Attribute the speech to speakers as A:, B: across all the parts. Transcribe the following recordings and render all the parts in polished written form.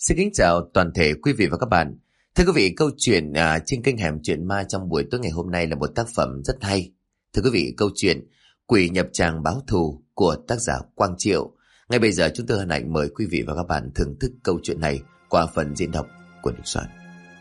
A: Xin kính chào toàn thể quý vị và các bạn. Thưa quý vị, câu chuyện trên kênh Hẻm Chuyện Ma trong buổi tối ngày hôm nay là một tác phẩm rất hay. Thưa quý vị, câu chuyện Quỷ nhập tràng báo thù của tác giả Quang Triệu. Ngay bây giờ chúng tôi hân hạnh mời quý vị và các bạn thưởng thức câu chuyện này qua phần diễn đọc của Đình Soạn.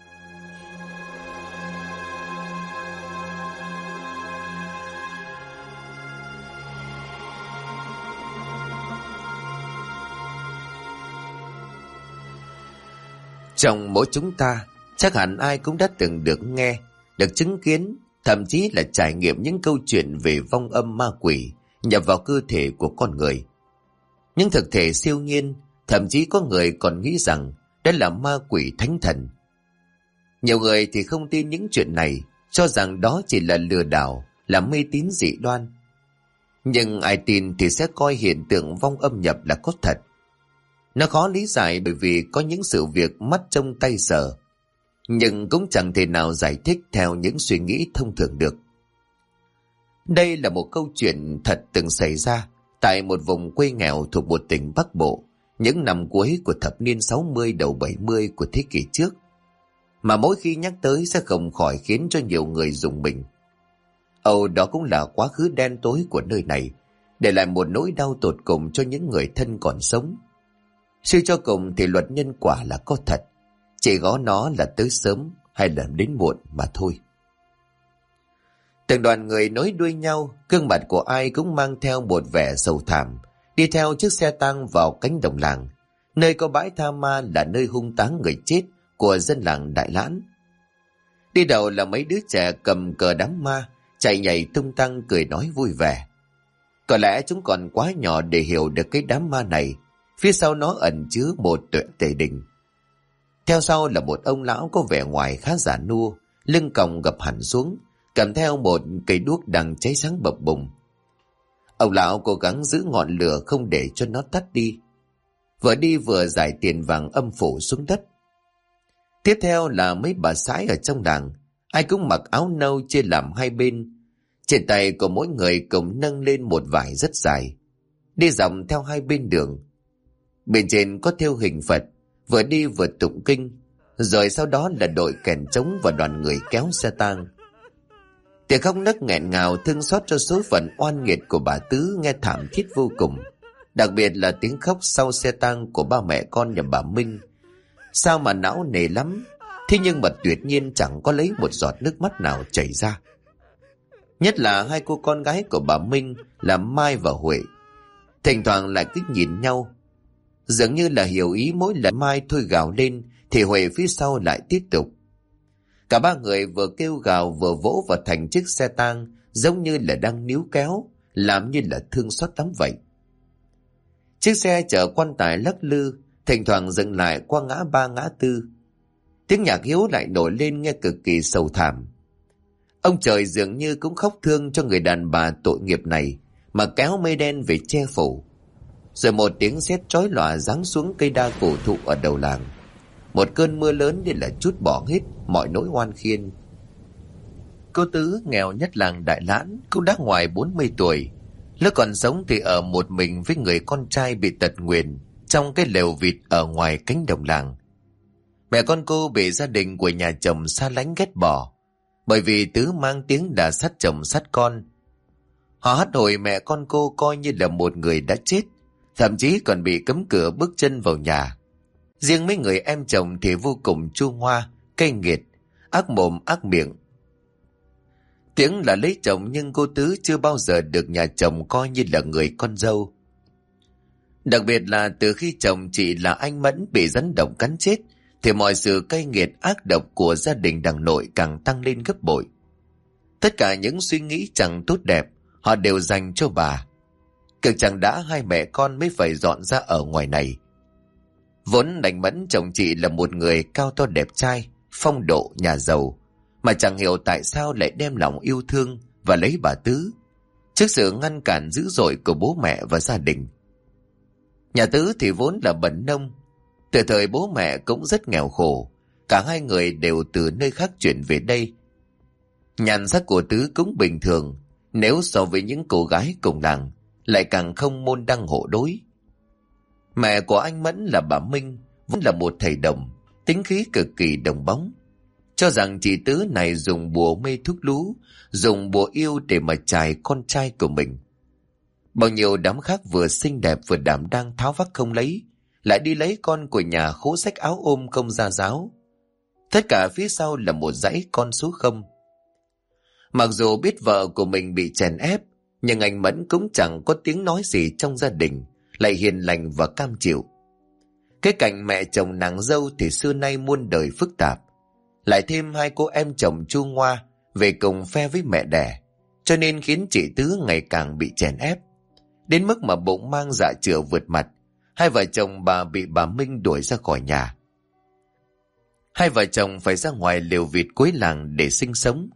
A: Trong mỗi chúng ta, chắc hẳn ai cũng đã từng được nghe, được chứng kiến, thậm chí là trải nghiệm những câu chuyện về vong âm ma quỷ nhập vào cơ thể của con người. Những thực thể siêu nhiên, thậm chí có người còn nghĩ rằng đó là ma quỷ thánh thần. Nhiều người thì không tin những chuyện này, cho rằng đó chỉ là lừa đảo, là mê tín dị đoan. Nhưng ai tin thì sẽ coi hiện tượng vong âm nhập là có thật. Nó khó lý giải bởi vì có những sự việc mắt trông tay sờ, nhưng cũng chẳng thể nào giải thích theo những suy nghĩ thông thường được. Đây là một câu chuyện thật từng xảy ra tại một vùng quê nghèo thuộc một tỉnh Bắc Bộ, những năm cuối của thập niên 60 đầu 70 của thế kỷ trước, mà mỗi khi nhắc tới sẽ không khỏi khiến cho nhiều người rùng mình. Đó cũng là quá khứ đen tối của nơi này, để lại một nỗi đau tột cùng cho những người thân còn sống. Suy cho cùng thì luật nhân quả là có thật, chỉ có nó là tới sớm hay là đến muộn mà thôi. Từng đoàn người nối đuôi nhau, gương mặt của ai cũng mang theo một vẻ sầu thảm, đi theo chiếc xe tang vào cánh đồng làng, nơi có bãi tha ma là nơi hung táng người chết của dân làng Đại Lãn. Đi đầu là mấy đứa trẻ cầm cờ đám ma, chạy nhảy tung tăng cười nói vui vẻ. Có lẽ chúng còn quá nhỏ để hiểu được cái đám ma này, phía sau nó ẩn chứa một tuệ tề đình. Theo sau là một ông lão có vẻ ngoài khá già nua, lưng còng gập hẳn xuống, cầm theo một cây đuốc đang cháy sáng bập bùng. Ông lão cố gắng giữ ngọn lửa không để cho nó tắt đi. Vừa đi vừa giải tiền vàng âm phủ xuống đất. Tiếp theo là mấy bà sái ở trong làng, ai cũng mặc áo nâu chia làm hai bên. Trên tay của mỗi người cùng nâng lên một vải rất dài, đi dọc theo hai bên đường. Bên trên có thêu hình Phật, vừa đi vừa tụng kinh, rồi sau đó là đội kèn trống và đoàn người kéo xe tang. Tiếng khóc nấc nghẹn ngào thương xót cho số phận oan nghiệt của bà Tứ nghe thảm thiết vô cùng, đặc biệt là tiếng khóc sau xe tang của ba mẹ con nhà bà Minh. Sao mà não nề lắm, thế nhưng mà tuyệt nhiên chẳng có lấy một giọt nước mắt nào chảy ra. Nhất là hai cô con gái của bà Minh là Mai và Huệ, thỉnh thoảng lại cứ nhìn nhau, dường như là hiểu ý mỗi lần Mai thôi gào lên thì Huệ phía sau lại tiếp tục. Cả ba người vừa kêu gào vừa vỗ vào thành chiếc xe tang, giống như là đang níu kéo, làm như là thương xót lắm vậy. Chiếc xe chở quan tài lắc lư, thỉnh thoảng dừng lại qua ngã ba ngã tư. Tiếng nhạc hiếu lại nổi lên nghe cực kỳ sầu thảm. Ông trời dường như cũng khóc thương cho người đàn bà tội nghiệp này mà kéo mây đen về che phủ. Rồi một tiếng sét chói lòa giáng xuống cây đa cổ thụ ở đầu làng. Một cơn mưa lớn để là trút bỏ hết mọi nỗi oan khiên. Cô Tứ nghèo nhất làng Đại Lãn, cũng đã ngoài 40 tuổi. Lúc còn sống thì ở một mình với người con trai bị tật nguyền trong cái lều vịt ở ngoài cánh đồng làng. Mẹ con cô bị gia đình của nhà chồng xa lánh ghét bỏ, bởi vì Tứ mang tiếng đã sát chồng sát con. Họ hắt hủi mẹ con cô coi như là một người đã chết, thậm chí còn bị cấm cửa bước chân vào nhà. Riêng mấy người em chồng thì vô cùng chua ngoa, cay nghiệt, ác mồm ác miệng. Tiếng là lấy chồng nhưng cô Tứ chưa bao giờ được nhà chồng coi như là người con dâu. Đặc biệt là từ khi chồng chị là anh Mẫn bị rắn độc cắn chết, thì mọi sự cay nghiệt ác độc của gia đình đằng nội càng tăng lên gấp bội. Tất cả những suy nghĩ chẳng tốt đẹp họ đều dành cho bà. Cực chẳng đã hai mẹ con mới phải dọn ra ở ngoài này. Vốn anh Mẫn chồng chị là một người cao to đẹp trai, phong độ nhà giàu, mà chẳng hiểu tại sao lại đem lòng yêu thương và lấy bà Tứ trước sự ngăn cản dữ dội của bố mẹ và gia đình. Nhà Tứ thì vốn là bần nông, từ thời bố mẹ cũng rất nghèo khổ, cả hai người đều từ nơi khác chuyển về đây. Nhan sắc của Tứ cũng bình thường, nếu so với những cô gái cùng làng, lại càng không môn đăng hộ đối. Mẹ của anh Mẫn là bà Minh, vẫn là một thầy đồng, tính khí cực kỳ đồng bóng. Cho rằng chị Tứ này dùng bùa mê thuốc lú, dùng bùa yêu để mà chài con trai của mình. Bao nhiêu đám khác vừa xinh đẹp vừa đảm đang tháo vác không lấy, lại đi lấy con của nhà khố xách áo ôm không ra giáo. Tất cả phía sau là một dãy con số không. Mặc dù biết vợ của mình bị chèn ép, nhưng anh Mẫn cũng chẳng có tiếng nói gì trong gia đình, lại hiền lành và cam chịu. Cái cảnh mẹ chồng nàng dâu thì xưa nay muôn đời phức tạp, lại thêm hai cô em chồng Chu Ngoa về cùng phe với mẹ đẻ, cho nên khiến chị Tứ ngày càng bị chèn ép, đến mức mà bụng mang dạ chửa vượt mặt. Hai vợ chồng bà bị bà Minh đuổi ra khỏi nhà. Hai vợ chồng phải ra ngoài lều vịt cuối làng để sinh sống.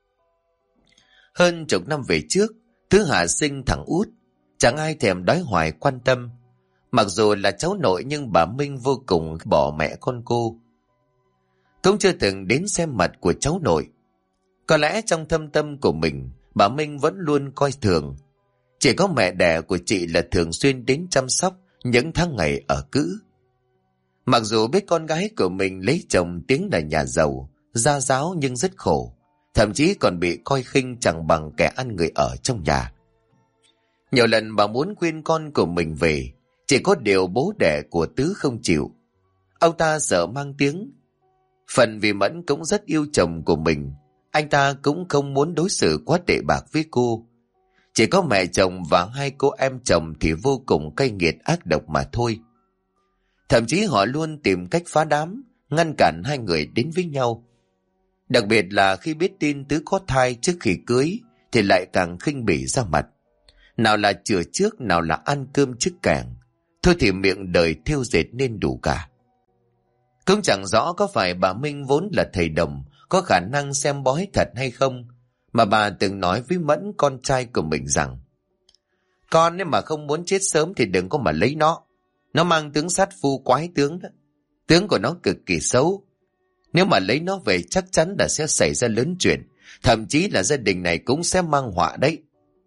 A: Hơn chục năm về trước, Tứ hạ sinh thằng út, chẳng ai thèm đói hoài quan tâm. Mặc dù là cháu nội nhưng bà Minh vô cùng bỏ mẹ con cô, cũng chưa từng đến xem mặt của cháu nội. Có lẽ trong thâm tâm của mình, bà Minh vẫn luôn coi thường. Chỉ có mẹ đẻ của chị là thường xuyên đến chăm sóc những tháng ngày ở cữ. Mặc dù biết con gái của mình lấy chồng tiếng là nhà giàu, gia giáo nhưng rất khổ, thậm chí còn bị coi khinh chẳng bằng kẻ ăn người ở trong nhà. Nhiều lần bà muốn khuyên con của mình về, chỉ có điều bố đẻ của Tứ không chịu. Ông ta sợ mang tiếng. Phần vì Mẫn cũng rất yêu chồng của mình, anh ta cũng không muốn đối xử quá tệ bạc với cô. Chỉ có mẹ chồng và hai cô em chồng thì vô cùng cay nghiệt ác độc mà thôi. Thậm chí họ luôn tìm cách phá đám, ngăn cản hai người đến với nhau. Đặc biệt là khi biết tin Tứ có thai trước khi cưới thì lại càng khinh bỉ ra mặt. Nào là chừa trước, nào là ăn cơm trước càng. Thôi thì miệng đời thêu dệt nên đủ cả. Cũng chẳng rõ có phải bà Minh vốn là thầy đồng, có khả năng xem bói thật hay không, mà bà từng nói với Mẫn con trai của mình rằng: con nếu mà không muốn chết sớm thì đừng có mà lấy nó. Nó mang tướng sát phu quái tướng đó. Tướng của nó cực kỳ xấu. Nếu mà lấy nó về chắc chắn là sẽ xảy ra lớn chuyện, thậm chí là gia đình này cũng sẽ mang họa đấy.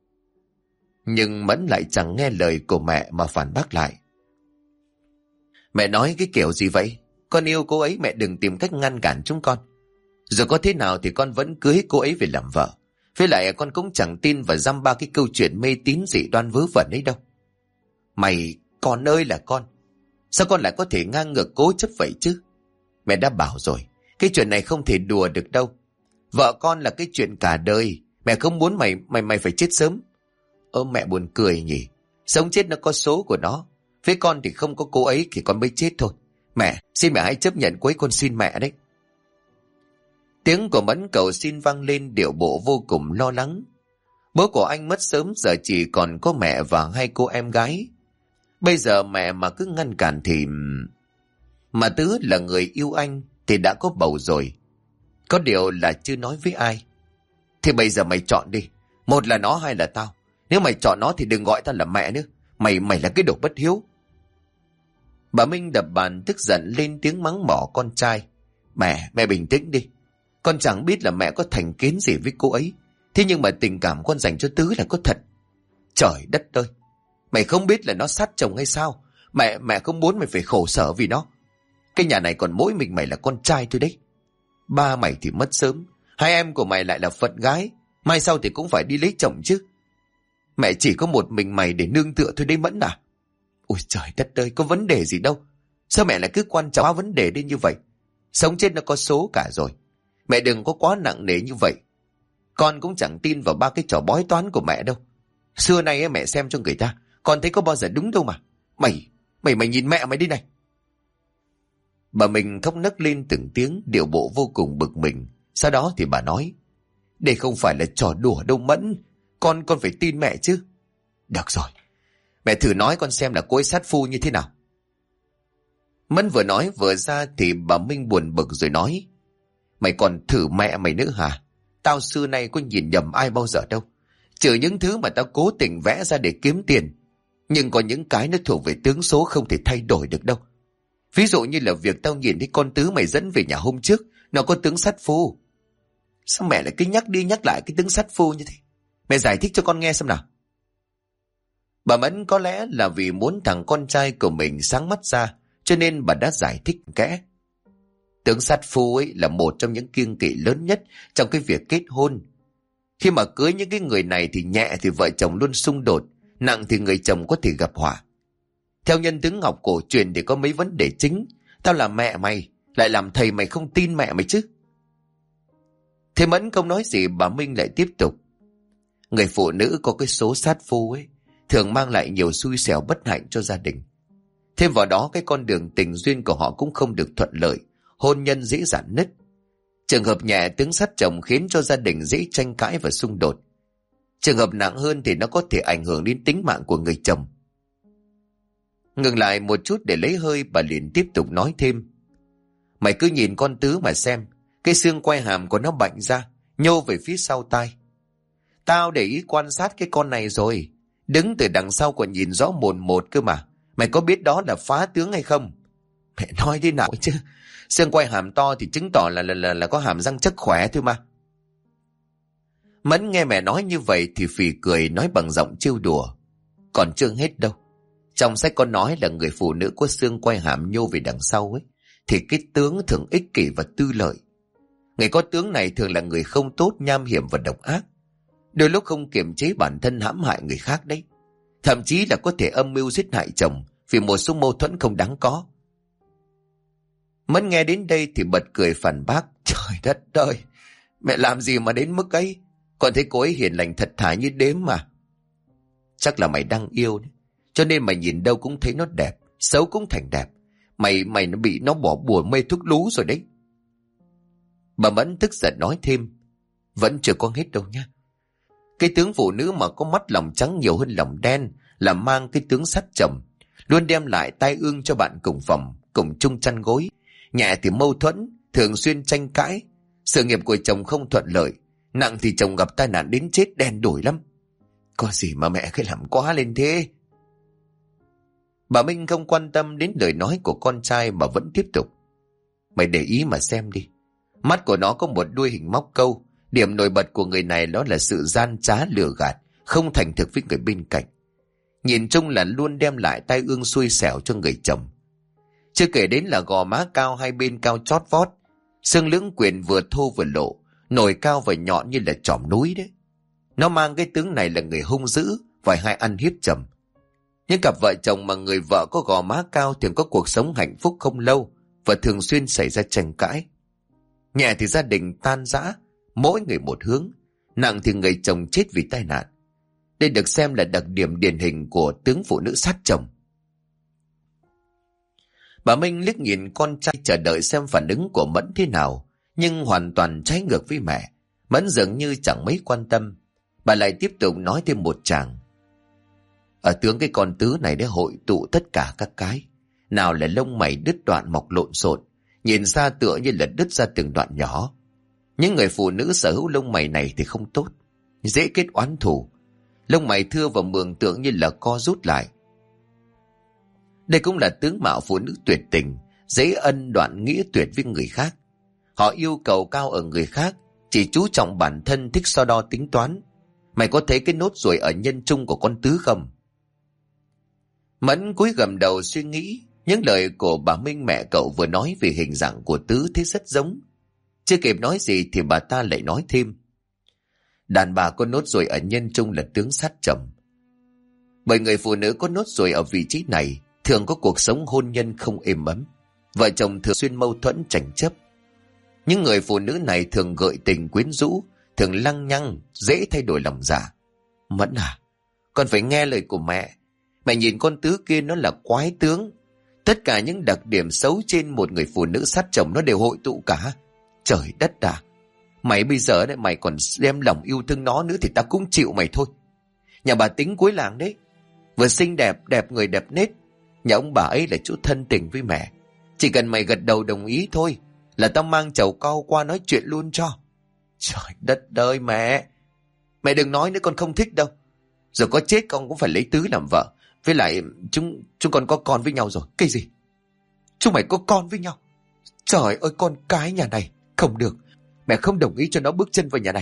A: Nhưng Mẫn lại chẳng nghe lời của mẹ mà phản bác lại: mẹ nói cái kiểu gì vậy? Con yêu cô ấy, mẹ đừng tìm cách ngăn cản chúng con. Rồi có thế nào thì con vẫn cưới cô ấy về làm vợ. Với lại con cũng chẳng tin vào dăm ba cái câu chuyện mê tín dị đoan vớ vẩn ấy đâu. Con ơi là con. Sao con lại có thể ngang ngược cố chấp vậy chứ? Mẹ đã bảo rồi, cái chuyện này không thể đùa được đâu. Vợ con là cái chuyện cả đời. Mẹ không muốn mày phải chết sớm. Mẹ buồn cười nhỉ. Sống chết nó có số của nó. Với con thì không có cô ấy thì con mới chết thôi. Mẹ, xin mẹ hãy chấp nhận cô ấy, con xin mẹ đấy. Tiếng của Mẫn cầu xin vang lên, điệu bộ vô cùng lo lắng. Bố của anh mất sớm, giờ chỉ còn có mẹ và hai cô em gái. Bây giờ mẹ mà cứ ngăn cản thì... Mà Tứ là người yêu anh thì đã có bầu rồi. Có điều là chưa nói với ai. Thì bây giờ mày chọn đi. Một là nó, hai là tao. Nếu mày chọn nó thì đừng gọi tao là mẹ nữa. Mày là cái đồ bất hiếu. Bà Minh đập bàn tức giận lên tiếng mắng mỏ con trai. Mẹ bình tĩnh đi. Con chẳng biết là mẹ có thành kiến gì với cô ấy. Thế nhưng mà tình cảm con dành cho Tứ là có thật. Trời đất ơi. Mày không biết là nó sát chồng hay sao? Mẹ không muốn mày phải khổ sở vì nó. Cái nhà này còn mỗi mình mày là con trai thôi đấy. Ba mày thì mất sớm. Hai em của mày lại là phận gái. Mai sau thì cũng phải đi lấy chồng chứ. Mẹ chỉ có một mình mày để nương tựa thôi đấy Mẫn à. Ôi trời đất ơi, có vấn đề gì đâu. Sao mẹ lại cứ quan trọng vấn đề đến như vậy? Sống chết nó có số cả rồi. Mẹ đừng có quá nặng nề như vậy. Con cũng chẳng tin vào ba cái trò bói toán của mẹ đâu. Xưa nay ấy, mẹ xem cho người ta, con thấy có bao giờ đúng đâu mà. Mày nhìn mẹ mày đi này. Bà mình khóc nấc lên từng tiếng, điệu bộ vô cùng bực mình. Sau đó thì bà nói: đây không phải là trò đùa đâu Mẫn. Con phải tin mẹ chứ. Được rồi, mẹ thử nói con xem là cô ấy sát phu như thế nào. Mẫn vừa nói vừa ra thì bà Minh buồn bực rồi nói: mày còn thử mẹ mày nữa hả? Tao xưa nay có nhìn nhầm ai bao giờ đâu. Trừ những thứ mà tao cố tình vẽ ra để kiếm tiền. Nhưng có những cái nó thuộc về tướng số không thể thay đổi được đâu. Ví dụ như là việc tao nhìn thấy con Tứ mày dẫn về nhà hôm trước, nó có tướng sát phu. Sao mẹ lại cứ nhắc đi nhắc lại cái tướng sát phu như thế? Mẹ giải thích cho con nghe xem nào. Bà Mẫn có lẽ là vì muốn thằng con trai của mình sáng mắt ra, cho nên bà đã giải thích kẽ. Tướng sát phu ấy là một trong những kiêng kỵ lớn nhất trong cái việc kết hôn. Khi mà cưới những cái người này thì nhẹ thì vợ chồng luôn xung đột, nặng thì người chồng có thể gặp họa. Theo nhân tướng học cổ truyền thì có mấy vấn đề chính. Tao là mẹ mày, lại làm thầy mày không tin mẹ mày chứ. Thế Mẫn không nói gì, bà Minh lại tiếp tục. Người phụ nữ có cái số sát phu ấy thường mang lại nhiều xui xẻo bất hạnh cho gia đình. Thêm vào đó cái con đường tình duyên của họ cũng không được thuận lợi, hôn nhân dễ rạn nứt. Trường hợp nhẹ tướng sát chồng khiến cho gia đình dễ tranh cãi và xung đột. Trường hợp nặng hơn thì nó có thể ảnh hưởng đến tính mạng của người chồng. Ngừng lại một chút để lấy hơi, bà liền tiếp tục nói thêm. Mày cứ nhìn con Tứ mà xem, cái xương quai hàm của nó bạnh ra, nhô về phía sau tai. Tao để ý quan sát cái con này rồi, đứng từ đằng sau còn nhìn rõ mồn một cơ mà. Mày có biết đó là phá tướng hay không? Mẹ nói thế nào chứ, xương quai hàm to thì chứng tỏ là có hàm răng chắc khỏe thôi mà. Mẫn nghe mẹ nói như vậy thì phì cười, nói bằng giọng trêu đùa. Còn chưa hết đâu. Trong sách có nói là người phụ nữ có xương quai hàm nhô về đằng sau ấy, thì cái tướng thường ích kỷ và tư lợi. Người có tướng này thường là người không tốt, nham hiểm và độc ác. Đôi lúc không kiềm chế bản thân hãm hại người khác đấy. Thậm chí là có thể âm mưu giết hại chồng vì một số mâu thuẫn không đáng có. Mẫn nghe đến đây thì bật cười phản bác. Trời đất ơi, mẹ làm gì mà đến mức ấy? Còn thấy cô ấy hiền lành thật thà như đếm mà. Chắc là mày đang yêu đấy, cho nên mày nhìn đâu cũng thấy nó đẹp, xấu cũng thành đẹp. Mày nó bị nó bỏ bùa mê thuốc lú rồi đấy. Bà Mẫn tức giận nói thêm. Vẫn chưa có hết đâu nhá. Cái tướng phụ nữ mà có mắt lòng trắng nhiều hơn lòng đen là mang cái tướng sát chồng, luôn đem lại tai ương cho bạn cùng phòng, cùng chung chăn gối. Nhẹ thì mâu thuẫn, thường xuyên tranh cãi. Sự nghiệp của chồng không thuận lợi, nặng thì chồng gặp tai nạn đến chết đen đủi lắm. Có gì mà mẹ cứ làm quá lên thế? Bà Minh không quan tâm đến lời nói của con trai mà vẫn tiếp tục. Mày để ý mà xem đi. Mắt của nó có một đuôi hình móc câu. Điểm nổi bật của người này đó là sự gian trá lừa gạt, không thành thực với người bên cạnh. Nhìn chung là luôn đem lại tai ương xui xẻo cho người chồng. Chưa kể đến là gò má cao hai bên cao chót vót, xương lưỡng quyền vừa thô vừa lộ, nổi cao và nhọn như là chòm núi đấy. Nó mang cái tướng này là người hung dữ và hay ăn hiếp chồng. Những cặp vợ chồng mà người vợ có gò má cao thường có cuộc sống hạnh phúc không lâu và thường xuyên xảy ra tranh cãi. Nhẹ thì gia đình tan rã, mỗi người một hướng, nặng thì người chồng chết vì tai nạn. Đây được xem là đặc điểm điển hình của tướng phụ nữ sát chồng. Bà Minh liếc nhìn con trai chờ đợi xem phản ứng của Mẫn thế nào, nhưng hoàn toàn trái ngược với mẹ. Mẫn dường như chẳng mấy quan tâm. Bà lại tiếp tục nói thêm một tràng. Ở tướng cái con Tứ này để hội tụ tất cả các cái. Nào là lông mày đứt đoạn mọc lộn xộn, nhìn xa tựa như là đứt ra từng đoạn nhỏ. Những người phụ nữ sở hữu lông mày này thì không tốt, dễ kết oán thù. Lông mày thưa và mường tượng như là co rút lại. Đây cũng là tướng mạo phụ nữ tuyệt tình, dễ ân đoạn nghĩa tuyệt với người khác. Họ yêu cầu cao ở người khác, chỉ chú trọng bản thân, thích so đo tính toán. Mày có thấy cái nốt ruồi ở nhân trung của con Tứ không? Mẫn cúi gằm đầu suy nghĩ. Những lời của bà Minh mẹ cậu vừa nói về hình dạng của Tứ thấy rất giống. Chưa kịp nói gì thì bà ta lại nói thêm. Đàn bà có nốt ruồi ở nhân trung là tướng sát chồng. Bởi người phụ nữ có nốt ruồi ở vị trí này thường có cuộc sống hôn nhân không êm ấm. Vợ chồng thường xuyên mâu thuẫn tranh chấp. Những người phụ nữ này thường gợi tình quyến rũ, thường lăng nhăng, dễ thay đổi lòng dạ. Mẫn à, con phải nghe lời của mẹ. Mẹ nhìn con Tứ kia nó là quái tướng. Tất cả những đặc điểm xấu trên một người phụ nữ sát chồng nó đều hội tụ cả. Trời đất à, mày bây giờ đấy mày còn đem lòng yêu thương nó nữa thì ta cũng chịu mày thôi. Nhà bà tính cuối làng đấy, vừa xinh đẹp, đẹp người đẹp nết. Nhà ông bà ấy là chỗ thân tình với mẹ. Chỉ cần mày gật đầu đồng ý thôi là tao mang chầu cau qua nói chuyện luôn cho. Trời đất ơi mẹ, mẹ đừng nói nữa, con không thích đâu. Rồi có chết con cũng phải lấy Tứ làm vợ. Với lại chúng con có con với nhau rồi. Cái gì? Chúng mày có con với nhau? Trời ơi, con cái nhà này không được. Mẹ không đồng ý cho nó bước chân vào nhà này.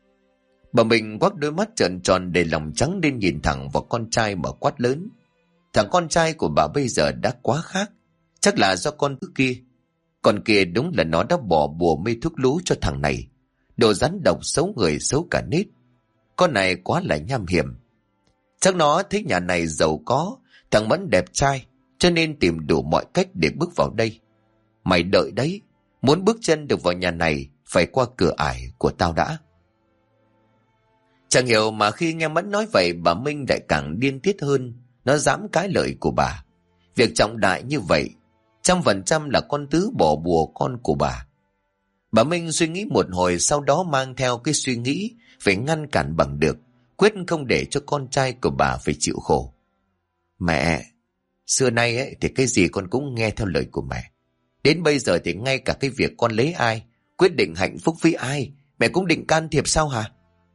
A: Bà mình quắc đôi mắt trợn tròn để lòng trắng lên nhìn thẳng vào con trai mà quát lớn. Thằng con trai của bà bây giờ đã quá khác. Chắc là do con thứ kia. Con kia đúng là nó đã bỏ bùa mê thuốc lú cho thằng này. Đồ rắn độc xấu người xấu cả nết. Con này quá là nham hiểm. Chắc nó thấy nhà này giàu có, thằng Mẫn đẹp trai, cho nên tìm đủ mọi cách để bước vào đây. Mày đợi đấy, muốn bước chân được vào nhà này phải qua cửa ải của tao đã. Chẳng hiểu mà khi nghe Mẫn nói vậy, bà Minh lại càng điên tiết hơn. Nó dám cãi lời của bà. Việc trọng đại như vậy, 100% là con Tứ bỏ bùa con của bà. Bà Minh suy nghĩ một hồi, sau đó mang theo cái suy nghĩ phải ngăn cản bằng được, quyết không để cho con trai của bà phải chịu khổ. Mẹ, xưa nay ấy, thì cái gì con cũng nghe theo lời của mẹ. Đến bây giờ thì ngay cả cái việc con lấy ai, quyết định hạnh phúc với ai, mẹ cũng định can thiệp sao hả?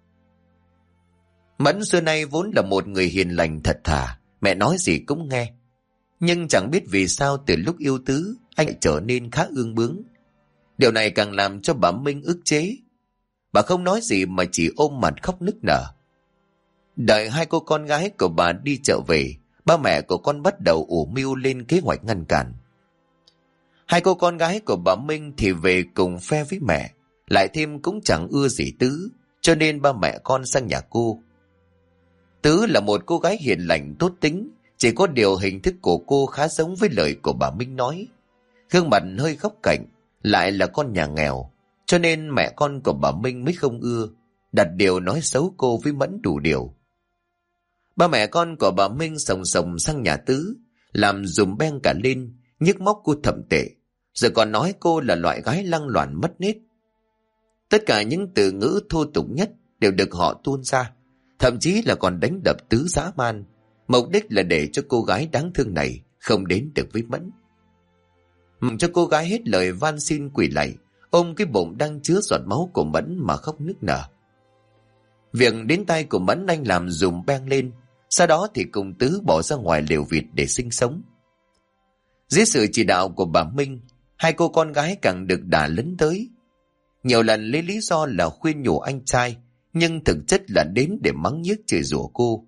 A: Mẫn xưa nay vốn là một người hiền lành thật thà, mẹ nói gì cũng nghe. Nhưng chẳng biết vì sao từ lúc yêu Tứ, anh lại trở nên khá ương bướng. Điều này càng làm cho bà Minh ức chế. Bà không nói gì mà chỉ ôm mặt khóc nức nở. Đợi hai cô con gái của bà đi chợ về, ba mẹ của con bắt đầu ủ mưu lên kế hoạch ngăn cản. Hai cô con gái của bà Minh thì về cùng phe với mẹ, lại thêm cũng chẳng ưa gì Tứ, cho nên ba mẹ con sang nhà cô. Tứ là một cô gái hiền lành tốt tính, chỉ có điều hình thức của cô khá giống với lời của bà Minh nói. Gương mặt hơi góc cạnh, lại là con nhà nghèo, cho nên mẹ con của bà Minh mới không ưa, đặt điều nói xấu cô với Mẫn đủ điều. Ba mẹ con của bà Minh sòng sòng sang nhà Tứ, làm dùm beng cả lên, nhức móc cô thậm tệ, rồi còn nói cô là loại gái lăng loàn mất nết. Tất cả những từ ngữ thô tục nhất đều được họ tuôn ra, thậm chí là còn đánh đập Tứ dã man, mục đích là để cho cô gái đáng thương này không đến được với Mẫn. Mong cho cô gái hết lời van xin quỳ lạy, ôm cái bụng đang chứa giọt máu của Mẫn mà khóc nức nở. Việc đến tay của Mẫn anh làm dùm beng lên, sau đó thì cùng Tứ bỏ ra ngoài lều vịt để sinh sống. Dưới sự chỉ đạo của bà Minh, hai cô con gái càng được đả lấn tới. Nhiều lần lấy lý do là khuyên nhủ anh trai, nhưng thực chất là đến để mắng nhiếc chửi rủa cô.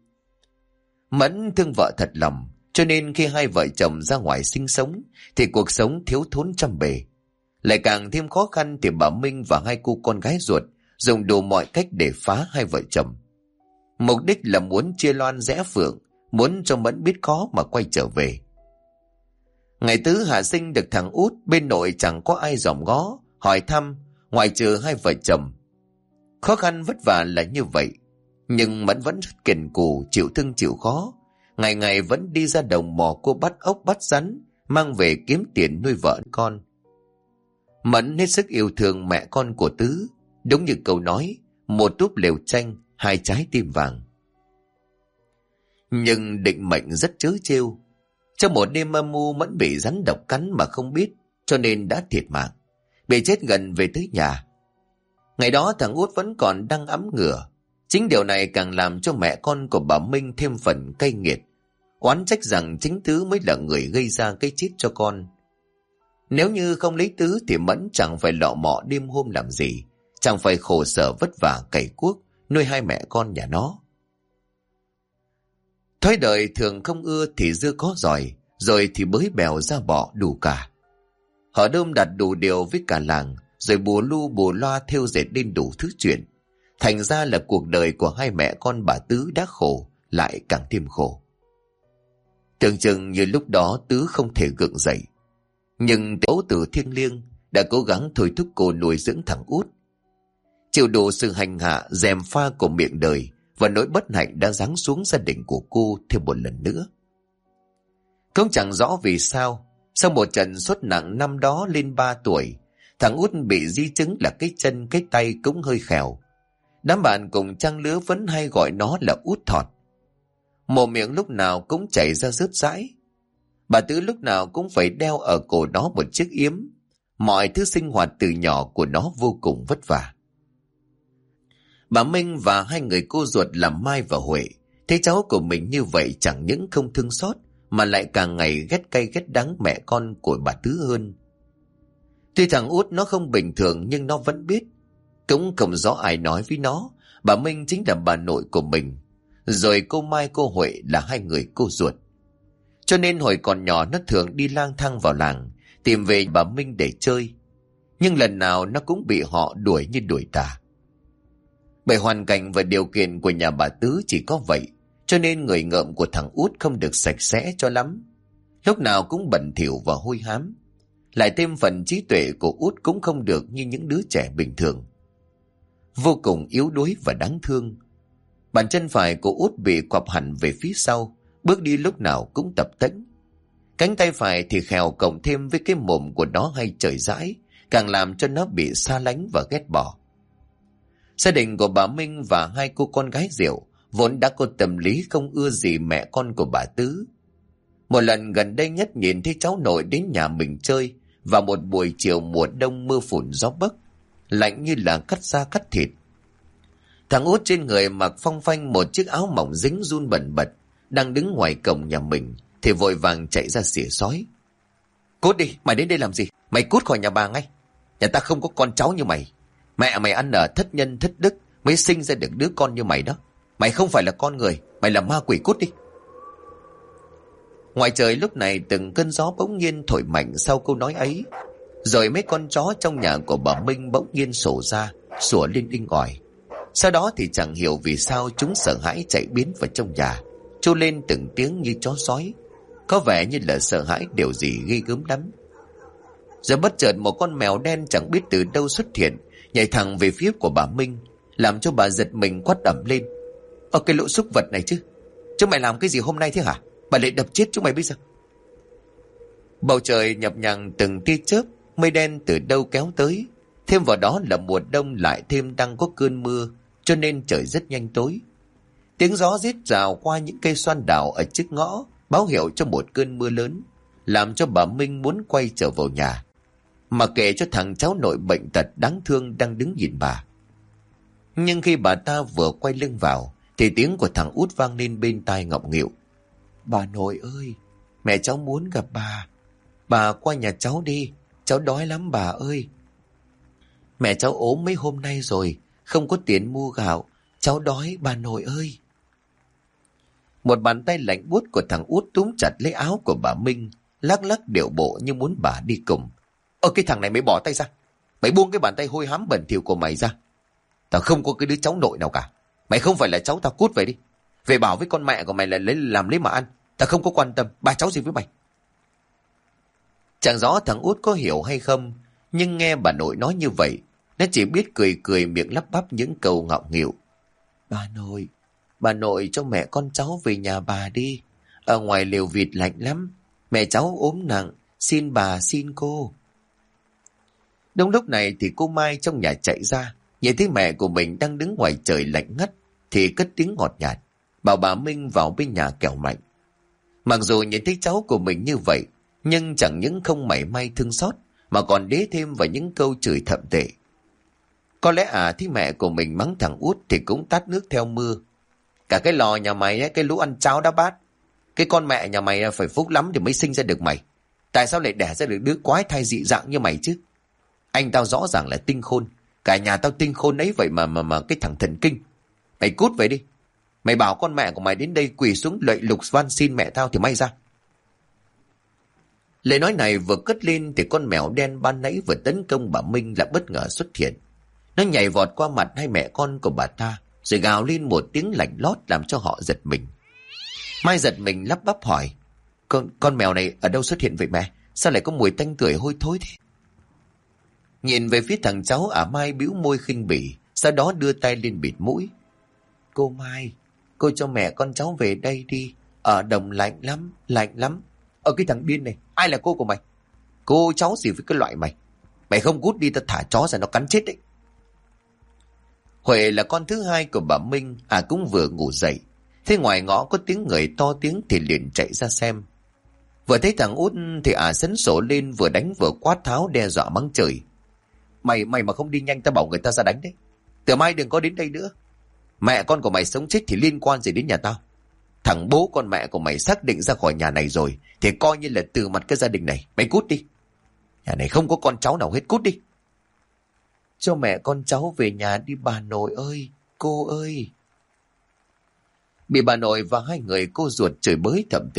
A: Mẫn thương vợ thật lòng, cho nên khi hai vợ chồng ra ngoài sinh sống thì cuộc sống thiếu thốn trăm bề. Lại càng thêm khó khăn thì bà Minh và hai cô con gái ruột dùng đủ mọi cách để phá hai vợ chồng. Mục đích là muốn chia loan rẽ phượng, muốn cho Mẫn biết khó mà quay trở về. Ngày Tứ hạ sinh được thằng út, bên nội chẳng có ai dòm ngó, hỏi thăm, ngoại trừ hai vợ chồng. Khó khăn vất vả là như vậy, nhưng Mẫn vẫn rất kiên cù, chịu thương chịu khó. Ngày ngày vẫn đi ra đồng mò cô bắt ốc bắt rắn, mang về kiếm tiền nuôi vợ con. Mẫn hết sức yêu thương mẹ con của Tứ, đúng như câu nói, một túp lều tranh, hai trái tim vàng. Nhưng định mệnh rất trớ trêu. Trong một đêm âm mưu, Mẫn bị rắn độc cắn mà không biết, cho nên đã thiệt mạng, bị chết gần về tới nhà. Ngày đó thằng út vẫn còn đang ấm ngửa. Chính điều này càng làm cho mẹ con của bà Minh thêm phần cay nghiệt, oán trách rằng chính Tứ mới là người gây ra cái chết cho con. Nếu như không lấy Tứ thì Mẫn chẳng phải lọ mọ đêm hôm làm gì, chẳng phải khổ sở vất vả cày cuốc nuôi hai mẹ con nhà nó. Thói đời thường không ưa thì dưa có giỏi, rồi thì bới bèo ra bọ đủ cả. Họ đơm đặt đủ điều với cả làng, rồi bù lu bù loa thêu dệt lên đủ thứ chuyện. Thành ra là cuộc đời của hai mẹ con bà Tứ đã khổ, lại càng thêm khổ. Tưởng chừng như lúc đó Tứ không thể gượng dậy, nhưng ấu tử thiêng liêng đã cố gắng thôi thúc cô nuôi dưỡng thằng út. Chịu đủ sự hành hạ, gièm pha của miệng đời, và nỗi bất hạnh đã giáng xuống gia đình của cô thêm một lần nữa. Cũng chẳng rõ vì sao, sau một trận sốt nặng năm đó lên 3 tuổi, thằng út bị di chứng là cái chân cái tay cũng hơi khèo. Đám bạn cùng trang lứa vẫn hay gọi nó là út thọt. Mồm miệng lúc nào cũng chảy ra rớt rãi. Bà Tứ lúc nào cũng phải đeo ở cổ nó một chiếc yếm. Mọi thứ sinh hoạt từ nhỏ của nó vô cùng vất vả. Bà Minh và hai người cô ruột là Mai và Huệ thấy cháu của mình như vậy chẳng những không thương xót, mà lại càng ngày ghét cay ghét đắng mẹ con của bà Tứ hơn. Tuy thằng út nó không bình thường, nhưng nó vẫn biết. Cũng không rõ ai nói với nó, bà Minh chính là bà nội của mình, rồi cô Mai cô Huệ là hai người cô ruột. Cho nên hồi còn nhỏ nó thường đi lang thang vào làng, tìm về bà Minh để chơi. Nhưng lần nào nó cũng bị họ đuổi như đuổi tà. Bởi hoàn cảnh và điều kiện của nhà bà Tứ chỉ có vậy, cho nên người ngợm của thằng Út không được sạch sẽ cho lắm. Lúc nào cũng bẩn thỉu và hôi hám. Lại thêm phần trí tuệ của Út cũng không được như những đứa trẻ bình thường. Vô cùng yếu đuối và đáng thương. Bàn chân phải của Út bị quặp hẳn về phía sau, bước đi lúc nào cũng tập tễnh. Cánh tay phải thì khèo cộng thêm với cái mồm của nó hay trời dãi, càng làm cho nó bị xa lánh và ghét bỏ. Gia đình của bà Minh và hai cô con gái Diệu vốn đã có tâm lý không ưa gì mẹ con của bà Tứ. Một lần gần đây nhất nhìn thấy cháu nội đến nhà mình chơi vào một buổi chiều mùa đông mưa phùn gió bấc, lạnh như là cắt da cắt thịt. Thằng Út trên người mặc phong phanh một chiếc áo mỏng dính run bần bật, đang đứng ngoài cổng nhà mình thì vội vàng chạy ra xỉa xói. Cút đi, mày đến đây làm gì? Mày cút khỏi nhà bà ngay. Nhà ta không có con cháu như mày. Mẹ mày ăn ở thất nhân thất đức mới sinh ra được đứa con như mày đó. Mày không phải là con người, mày là ma quỷ, cút đi. Ngoài trời lúc này từng cơn gió bỗng nhiên thổi mạnh sau câu nói ấy. Rồi mấy con chó trong nhà của bà Minh bỗng nhiên sổ ra, sủa lên inh ỏi. Sau đó thì chẳng hiểu vì sao chúng sợ hãi chạy biến vào trong nhà, trô lên từng tiếng như chó sói, có vẻ như là sợ hãi điều gì ghê gớm lắm. Rồi bất chợt một con mèo đen chẳng biết từ đâu xuất hiện, nhảy thẳng về phía của bà Minh, làm cho bà giật mình quát ầm lên. Cái lũ súc vật này chứ, chúng mày làm cái gì hôm nay thế hả? Bà lại đập chết chúng mày bây giờ. Bầu trời nhập nhằng từng tia chớp, mây đen từ đâu kéo tới. Thêm vào đó là mùa đông lại thêm đang có cơn mưa, cho nên trời rất nhanh tối. Tiếng gió rít rào qua những cây xoan đào ở trước ngõ, báo hiệu cho một cơn mưa lớn, làm cho bà Minh muốn quay trở vào nhà, mà kể cho thằng cháu nội bệnh tật đáng thương đang đứng nhìn bà. Nhưng khi bà ta vừa quay lưng vào, thì tiếng của thằng Út vang lên bên tai ngọng nghịu. Bà nội ơi, mẹ cháu muốn gặp bà. Bà qua nhà cháu đi, cháu đói lắm bà ơi. Mẹ cháu ốm mấy hôm nay rồi, không có tiền mua gạo, cháu đói bà nội ơi. Một bàn tay lạnh buốt của thằng Út túm chặt lấy áo của bà Minh, lắc lắc điệu bộ như muốn bà đi cùng. Cái thằng này mày bỏ tay ra, mày buông cái bàn tay hôi hám bẩn thỉu của mày ra. Tao không có cái đứa cháu nội nào cả. Mày không phải là cháu tao, cút về đi. Về bảo với con mẹ của mày là làm lấy mà ăn. Tao không có quan tâm ba cháu gì với mày. Chẳng rõ thằng Út có hiểu hay không, nhưng nghe bà nội nói như vậy, nó chỉ biết cười cười miệng lắp bắp những câu ngọng nghịu. Bà nội cho mẹ con cháu về nhà bà đi. Ở ngoài lều vịt lạnh lắm. Mẹ cháu ốm nặng, xin bà xin cô. Đúng lúc này thì cô Mai trong nhà chạy ra, nhìn thấy mẹ của mình đang đứng ngoài trời lạnh ngắt thì cất tiếng ngọt nhạt, bảo bà Minh vào bên nhà kẻo mạnh. Mặc dù nhìn thấy cháu của mình như vậy, nhưng chẳng những không mảy may thương xót, mà còn đế thêm vào những câu chửi thậm tệ. Có lẽ thấy mẹ của mình mắng thằng Út thì cũng tát nước theo mưa. Cả cái lò nhà mày ấy, cái lũ ăn cháo đá bát. Cái con mẹ nhà mày phải phúc lắm thì mới sinh ra được mày. Tại sao lại đẻ ra được đứa quái thai dị dạng như mày chứ? Anh tao rõ ràng là tinh khôn, cả nhà tao tinh khôn ấy, vậy mà cái thằng thần kinh. Mày cút về đi. Mày bảo con mẹ của mày đến đây quỳ xuống lạy lục van xin mẹ tao thì may ra. Lời nói này vừa cất lên thì con mèo đen ban nãy vừa tấn công bà Minh lại bất ngờ xuất hiện. Nó nhảy vọt qua mặt hai mẹ con của bà ta, rồi gào lên một tiếng lạnh lót làm cho họ giật mình. Mai giật mình lắp bắp hỏi, con mèo này ở đâu xuất hiện vậy mẹ? Sao lại có mùi tanh tưởi hôi thối thế? Nhìn về phía thằng cháu, Mai bĩu môi khinh bỉ, sau đó đưa tay lên bịt mũi. Cô Mai, cô cho mẹ con cháu về đây đi, ở đồng lạnh lắm. Cái thằng điên này, ai là cô của mày? Cô cháu gì với cái loại mày? Mày không cút đi tao thả chó ra nó cắn chết đấy. Huệ là con thứ hai của bà Minh, cũng vừa ngủ dậy. Thế ngoài ngõ có tiếng người to tiếng thì liền chạy ra xem. Vừa thấy thằng Út thì sấn sổ lên, vừa đánh vừa quát tháo đe dọa mắng chửi. Mày mà không đi nhanh tao bảo người ta ra đánh đấy. Từ mai đừng có đến đây nữa. Mẹ con của mày sống chết thì liên quan gì đến nhà tao? Thằng bố con mẹ của mày xác định ra khỏi nhà này rồi thì coi như là từ mặt cái gia đình này. Mày cút đi. Nhà này không có con cháu nào hết, cút đi. Cho mẹ con cháu về nhà đi bà nội ơi, cô ơi. Bị bà nội và hai người cô ruột chửi bới thậm tệ.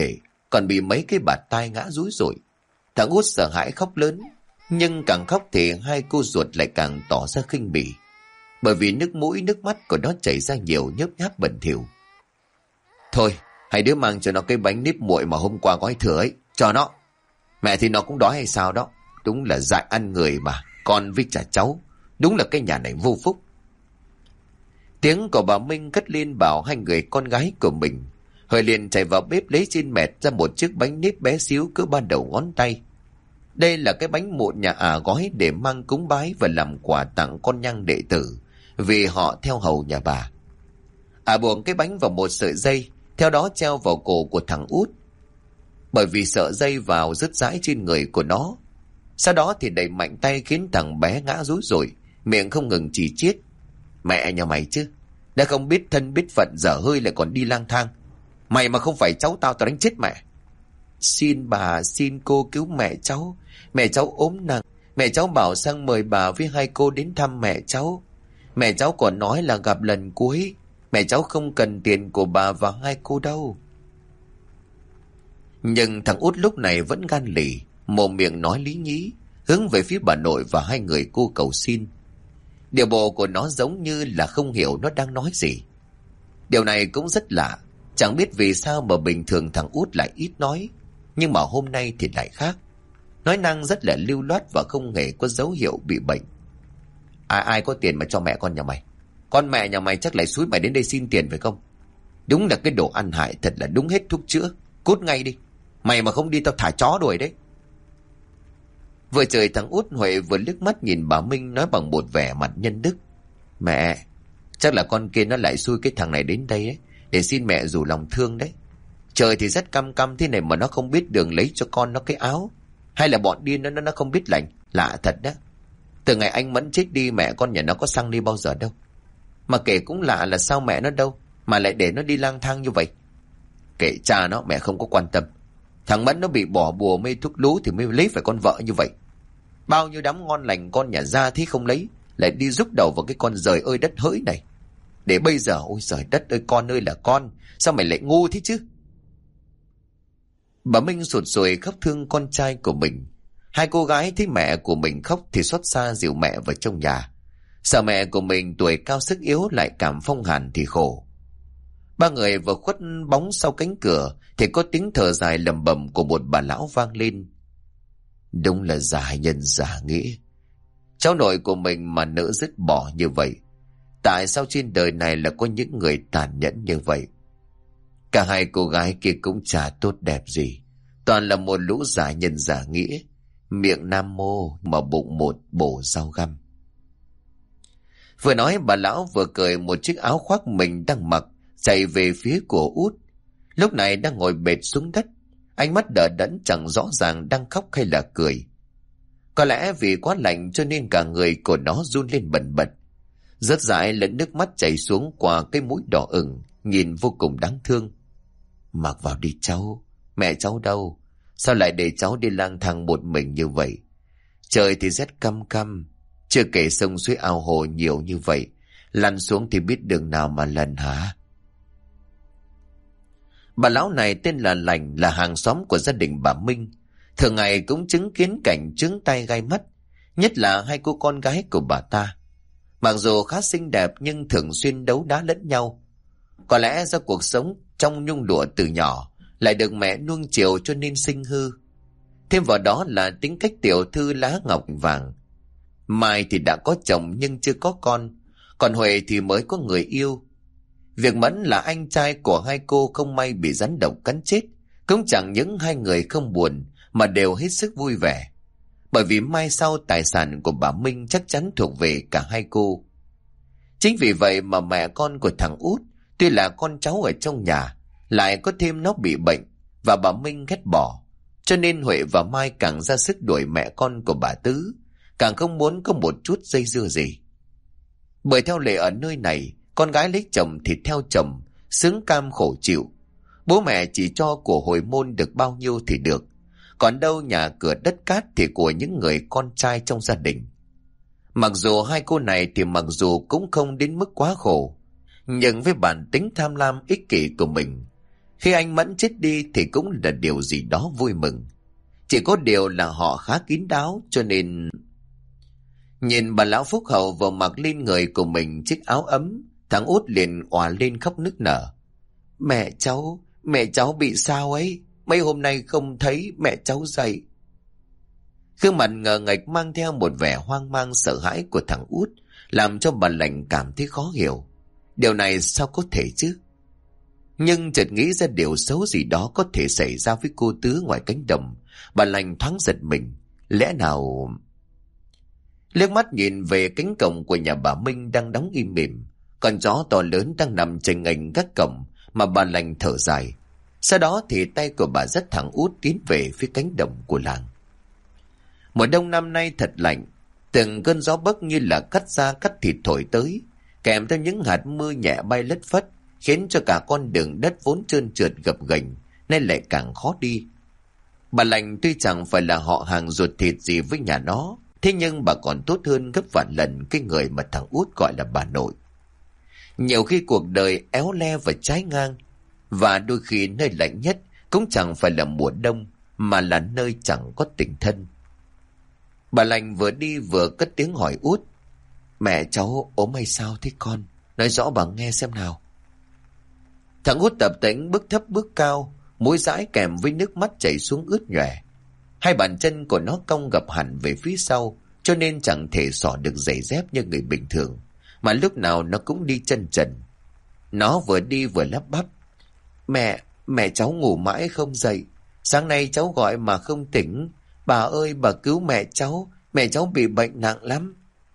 A: còn bị mấy cái bạt tai ngã rúi rủi. Thằng út sợ hãi khóc lớn, nhưng càng khóc thì hai cô ruột lại càng tỏ ra khinh bỉ, bởi vì nước mũi nước mắt của nó chảy ra nhiều nhớp nháp bẩn thỉu. Thôi, hai đứa mang cho nó cái bánh nếp nguội mà hôm qua gói thừa ấy, cho nó. Mẹ thì nó cũng đói hay sao đó. Đúng là dại ăn người mà, con với trả cháu. Đúng là cái nhà này vô phúc. Tiếng của bà Minh cất lên bảo hai người con gái của mình. Huệ liền chạy vào bếp lấy trên mẹt ra một chiếc bánh nếp bé xíu cỡ ban đầu ngón tay. Đây là cái bánh mụn nhà gói để mang cúng bái và làm quà tặng con nhang đệ tử, vì họ theo hầu nhà bà. Buộc cái bánh vào một sợi dây, theo đó treo vào cổ của thằng út, bởi vì sợ dây vào rứt rãi trên người của nó. Sau đó thì đẩy mạnh tay khiến thằng bé ngã rúi rủi, miệng không ngừng chỉ chiết. Mẹ nhà mày chứ, đã không biết thân biết phận dở hơi lại còn đi lang thang. Mày mà không phải cháu tao đánh chết mẹ. Xin bà, xin cô cứu mẹ cháu. Mẹ cháu ốm nặng. Mẹ cháu bảo sang mời bà với hai cô đến thăm mẹ cháu. Mẹ cháu còn nói là gặp lần cuối. Mẹ cháu không cần tiền của bà và hai cô đâu. Nhưng thằng út lúc này vẫn gan lì, mồm miệng nói lý nhí, hướng về phía bà nội và hai người cô cầu xin. Điệu bộ của nó giống như là không hiểu nó đang nói gì. Điều này cũng rất lạ. Chẳng biết vì sao mà bình thường thằng út lại ít nói, nhưng mà hôm nay thì lại khác. Nói năng rất là lưu loát và không hề có dấu hiệu bị bệnh. Ai có tiền mà cho mẹ con nhà mày? Con mẹ nhà mày chắc lại xúi mày đến đây xin tiền phải không? Đúng là cái đồ ăn hại, thật là đúng hết thuốc chữa. Cút ngay đi. Mày mà không đi tao thả chó đuổi đấy. Vừa trời thằng út Huệ vừa liếc mắt nhìn bà Minh, nói bằng một vẻ mặt nhân đức. Mẹ, chắc là con kia nó lại xui cái thằng này đến đây ấy, để xin mẹ rủ lòng thương đấy. Trời thì rất căm căm thế này mà nó không biết đường lấy cho con nó cái áo. Hay là bọn điên nó không biết lành. Lạ thật đó. Từ ngày anh Mẫn chết đi mẹ con nhà nó có xăng đi bao giờ đâu. Mà kể cũng lạ là sao mẹ nó đâu mà lại để nó đi lang thang như vậy. Kệ cha nó, mẹ không có quan tâm. Thằng Mẫn nó bị bỏ bùa mê thuốc lú thì mới lấy phải con vợ như vậy. Bao nhiêu đám ngon lành con nhà ra thế không lấy, lại đi rúc đầu vào cái con giời ơi đất hỡi này. Để bây giờ ôi giời đất ơi, con ơi là con, sao mày lại ngu thế chứ? Bà Minh sụt sùi khóc thương con trai của mình. Hai cô gái thấy mẹ của mình khóc thì xót xa dìu mẹ vào trong nhà. Sợ mẹ của mình tuổi cao sức yếu lại cảm phong hàn thì khổ. Ba người vừa khuất bóng sau cánh cửa thì có tiếng thở dài lầm bầm của một bà lão vang lên. Đúng là giả nhân giả nghĩa. Cháu nội của mình mà nỡ dứt bỏ như vậy. Tại sao trên đời này là có những người tàn nhẫn như vậy? Cả hai cô gái kia cũng chả tốt đẹp gì, toàn là một lũ giả nhân giả nghĩa, miệng nam mô mà bụng một bổ rau găm. Vừa nói bà lão vừa cởi một chiếc áo khoác mình đang mặc, chạy về phía của út. Lúc này đang ngồi bệt xuống đất, ánh mắt đờ đẫn chẳng rõ ràng đang khóc hay là cười. Có lẽ vì quá lạnh cho nên cả người của nó run lên bần bật, rớt rãi lẫn nước mắt chảy xuống qua cái mũi đỏ ửng, nhìn vô cùng đáng thương. Mặc vào đi cháu, mẹ cháu đâu? Sao lại để cháu đi lang thang một mình như vậy? Trời thì rét căm căm, chưa kể sông suối ao hồ nhiều như vậy, lăn xuống thì biết đường nào mà lần hả? Bà lão này tên là Lành, là hàng xóm của gia đình bà Minh, thường ngày cũng chứng kiến cảnh chướng tay gai mắt, nhất là hai cô con gái của bà ta. Mặc dù khá xinh đẹp nhưng thường xuyên đấu đá lẫn nhau. Có lẽ do cuộc sống trong nhung lụa từ nhỏ, lại được mẹ nuông chiều cho nên sinh hư. Thêm vào đó là tính cách tiểu thư lá ngọc vàng. Mai thì đã có chồng nhưng chưa có con, còn Huệ thì mới có người yêu. Việc Mẫn là anh trai của hai cô không may bị rắn độc cắn chết, cũng chẳng những hai người không buồn mà đều hết sức vui vẻ. Bởi vì mai sau tài sản của bà Minh chắc chắn thuộc về cả hai cô. Chính vì vậy mà mẹ con của thằng út, tuy là con cháu ở trong nhà, lại có thêm nó bị bệnh và bà Minh ghét bỏ. Cho nên Huệ và Mai càng ra sức đuổi mẹ con của bà Tứ, càng không muốn có một chút dây dưa gì. Bởi theo lệ ở nơi này, con gái lấy chồng thì theo chồng, sướng cam khổ chịu. Bố mẹ chỉ cho của hồi môn được bao nhiêu thì được, còn đâu nhà cửa đất cát thì của những người con trai trong gia đình. Mặc dù hai cô này thì mặc dù cũng không đến mức quá khổ, nhưng với bản tính tham lam ích kỷ của mình, Khi anh Mẫn chết đi thì cũng là điều gì đó vui mừng. Chỉ có điều là họ khá kín đáo, cho nên... Nhìn bà lão Phúc Hậu vừa mặc lên người của mình chiếc áo ấm, thằng Út liền òa lên khóc nức nở. Mẹ cháu bị sao ấy? Mấy hôm nay không thấy mẹ cháu dậy. Gương mặt ngờ nghệch mang theo một vẻ hoang mang sợ hãi của thằng Út, làm cho bà Lành cảm thấy khó hiểu. Điều này sao có thể chứ? Nhưng chợt nghĩ ra điều xấu gì đó có thể xảy ra với cô Tứ ngoài cánh đồng, bà Lành thoáng giật mình. Lẽ nào... Liếc mắt nhìn về cánh cổng của nhà bà Minh đang đóng im mỉm, con chó to lớn đang nằm chềnh nghênh gác cổng, mà bà Lành thở dài. Sau đó thì tay của bà dắt thằng Út tiến về phía cánh đồng của làng. Mùa đông năm nay thật lạnh, từng cơn gió bấc như là cắt da cắt thịt thổi tới, kèm theo những hạt mưa nhẹ bay lất phất, khiến cho cả con đường đất vốn trơn trượt gập ghềnh nên lại càng khó đi. Bà Lành tuy chẳng phải là họ hàng ruột thịt gì với nhà nó, thế nhưng bà còn tốt hơn gấp vạn lần cái người mà thằng Út gọi là bà nội. Nhiều khi cuộc đời éo le và trái ngang, và đôi khi nơi lạnh nhất cũng chẳng phải là mùa đông, mà là nơi chẳng có tình thân. Bà Lành vừa đi vừa cất tiếng hỏi Út. Mẹ cháu ốm hay sao thế con? Nói rõ bà nghe xem nào. Thằng Út tập tễnh bước thấp bước cao, mũi dãi kèm với nước mắt chảy xuống ướt nhòe. Hai bàn chân của nó cong gập hẳn về phía sau, cho nên chẳng thể xỏ được giày dép như người bình thường, mà lúc nào nó cũng đi chân trần. Nó vừa đi vừa lắp bắp. Mẹ cháu ngủ mãi không dậy. Sáng nay cháu gọi mà không tỉnh. Bà ơi, bà cứu mẹ cháu bị bệnh nặng lắm.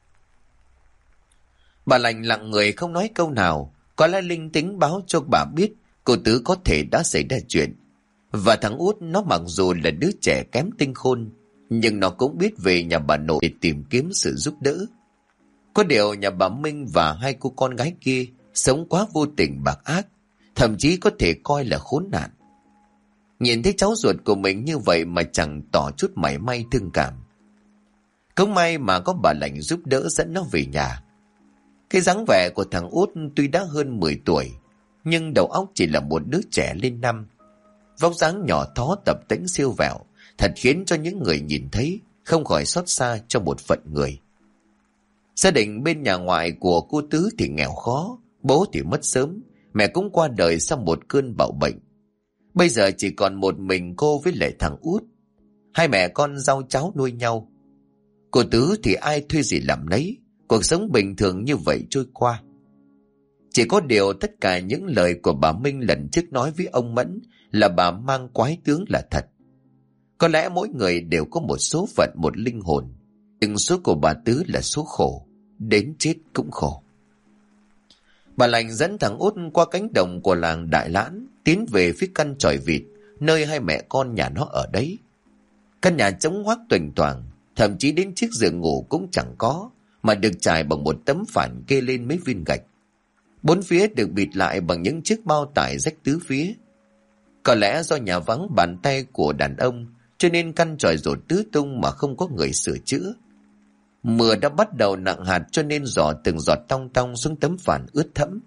A: Bà Lành lặng người không nói câu nào. Có lẽ linh tính báo cho bà biết cô Tứ có thể đã xảy ra chuyện. Và thằng Út nó mặc dù là đứa trẻ kém tinh khôn, nhưng nó cũng biết về nhà bà nội để tìm kiếm sự giúp đỡ. Có điều nhà bà Minh và hai cô con gái kia sống quá vô tình bạc ác, thậm chí có thể coi là khốn nạn. Nhìn thấy cháu ruột của mình như vậy mà chẳng tỏ chút mảy may thương cảm. Cũng may mà có bà Lành giúp đỡ dẫn nó về nhà. Cái dáng vẻ của thằng Út tuy đã hơn 10 tuổi, nhưng đầu óc chỉ là một đứa trẻ lên năm. Vóc dáng nhỏ thó tập tễnh siêu vẹo, thật khiến cho những người nhìn thấy không khỏi xót xa cho một phận người. Gia đình bên nhà ngoại của cô Tứ thì nghèo khó, bố thì mất sớm, mẹ cũng qua đời sau một cơn bạo bệnh. Bây giờ chỉ còn một mình cô với lại thằng Út. Hai mẹ con rau cháo nuôi nhau. Cô Tứ thì ai thuê gì làm nấy, cuộc sống bình thường như vậy trôi qua. Chỉ có điều tất cả những lời của bà Minh lần trước nói với ông Mẫn là bà mang quái tướng là thật. Có lẽ mỗi người đều có một số phận, một linh hồn, nhưng số của bà Tứ là số khổ, đến chết cũng khổ. Bà Lành dẫn thằng Út qua cánh đồng của làng Đại Lãn, tiến về phía căn chòi vịt, nơi hai mẹ con nhà nó ở đấy. Căn nhà trống hoác toành toàng, thậm chí đến chiếc giường ngủ cũng chẳng có, mà được trải bằng một tấm phản kê lên mấy viên gạch. Bốn phía được bịt lại bằng những chiếc bao tải rách tứ phía. Có lẽ do nhà vắng bàn tay của đàn ông, cho nên căn chòi rột tứ tung mà không có người sửa chữa. Mưa đã bắt đầu nặng hạt, cho nên giỏ từng giọt tong tong xuống tấm phản ướt thẫm.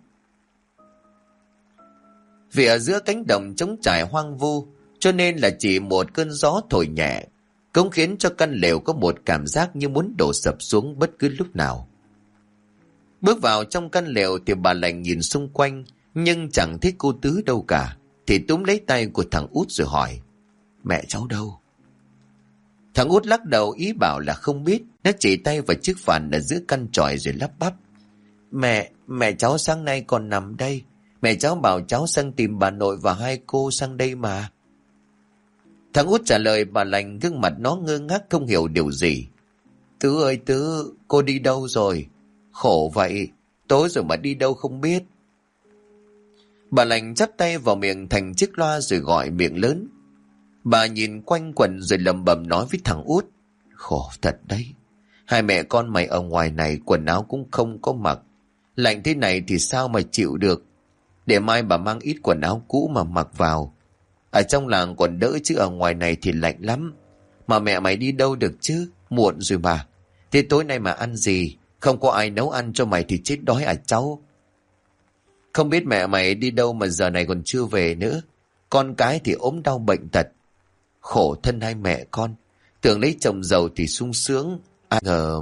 A: Vì ở giữa cánh đồng trống trải hoang vu, cho nên là chỉ một cơn gió thổi nhẹ cũng khiến cho căn lều có một cảm giác như muốn đổ sập xuống bất cứ lúc nào. Bước vào trong căn lều thì bà Lành nhìn xung quanh, nhưng chẳng thấy cô Tứ đâu cả, thì túm lấy tay của thằng Út rồi hỏi. Mẹ cháu đâu? Thằng Út lắc đầu ý bảo là không biết. Nó chỉ tay vào chiếc phản ở giữa căn chòi rồi lắp bắp. Mẹ cháu sáng nay còn nằm đây. Mẹ cháu bảo cháu sang tìm bà nội và hai cô sang đây mà. Thằng Út trả lời bà Lành, gương mặt nó ngơ ngác không hiểu điều gì. Tứ ơi Tứ, cô đi đâu rồi? Khổ vậy, tối rồi mà đi đâu không biết. Bà Lành chắp tay vào miệng thành chiếc loa rồi gọi miệng lớn. Bà nhìn quanh quẩn rồi lẩm bẩm nói với thằng Út. Khổ thật đấy. Hai mẹ con mày ở ngoài này quần áo cũng không có mặc. Lạnh thế này thì sao mà chịu được. Để mai bà mang ít quần áo cũ mà mặc vào. Ở trong làng còn đỡ chứ ở ngoài này thì lạnh lắm. Mà mẹ mày đi đâu được chứ? Muộn rồi mà. Thế tối nay mà ăn gì? Không có ai nấu ăn cho mày thì chết đói à cháu? Không biết mẹ mày đi đâu mà giờ này còn chưa về nữa. con cái thì ốm đau bệnh tật. Khổ thân hai mẹ con, tưởng lấy chồng giàu thì sung sướng, ai ngờ...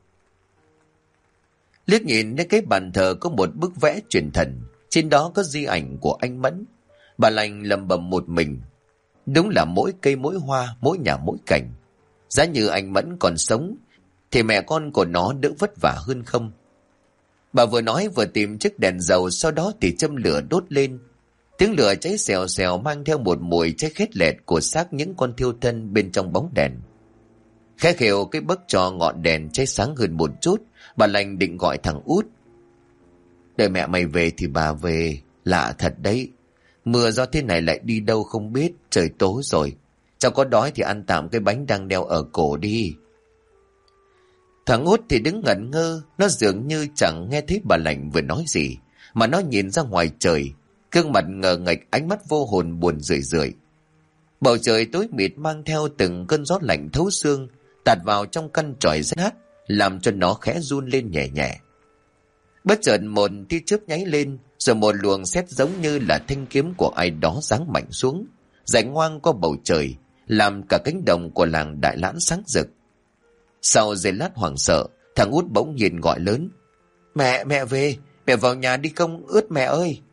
A: Liếc nhìn đến cái bàn thờ có một bức vẽ truyền thần, trên đó có di ảnh của anh Mẫn. Bà lành lẩm bẩm một mình. Đúng là mỗi cây mỗi hoa, mỗi nhà mỗi cảnh. Giá như anh Mẫn còn sống thì mẹ con của nó đỡ vất vả hơn không? Bà vừa nói vừa tìm chiếc đèn dầu, sau đó thì châm lửa đốt lên. Tiếng lửa cháy xèo xèo mang theo một mùi cháy khét lẹt của xác những con thiêu thân bên trong bóng đèn. Khẽ khều cái bấc cho ngọn đèn cháy sáng hơn một chút, bà lành định gọi thằng Út. Đợi mẹ mày về thì bà về, lạ thật đấy. Mưa do thế này lại đi đâu không biết, trời tối rồi. Cháu có đói thì ăn tạm cái bánh đang đeo ở cổ đi. Thằng Út thì đứng ngẩn ngơ, nó dường như chẳng nghe thấy bà lành vừa nói gì, mà nó nhìn ra ngoài trời, gương mặt ngờ nghệch, ánh mắt vô hồn buồn rười rượi. Bầu trời tối mịt mang theo từng cơn gió lạnh thấu xương, tạt vào trong căn tròi rét hắt, làm cho nó khẽ run lên nhẹ nhẹ. Bất chợt một tia chớp nháy lên, rồi một luồng sét giống như là thanh kiếm của ai đó giáng mạnh xuống, rải ngoang qua bầu trời, làm cả cánh đồng của làng Đại Lãn sáng rực. Sau giây lát hoảng sợ, thằng Út bỗng nhiên gọi lớn: Mẹ về, mẹ vào nhà đi không ướt mẹ ơi.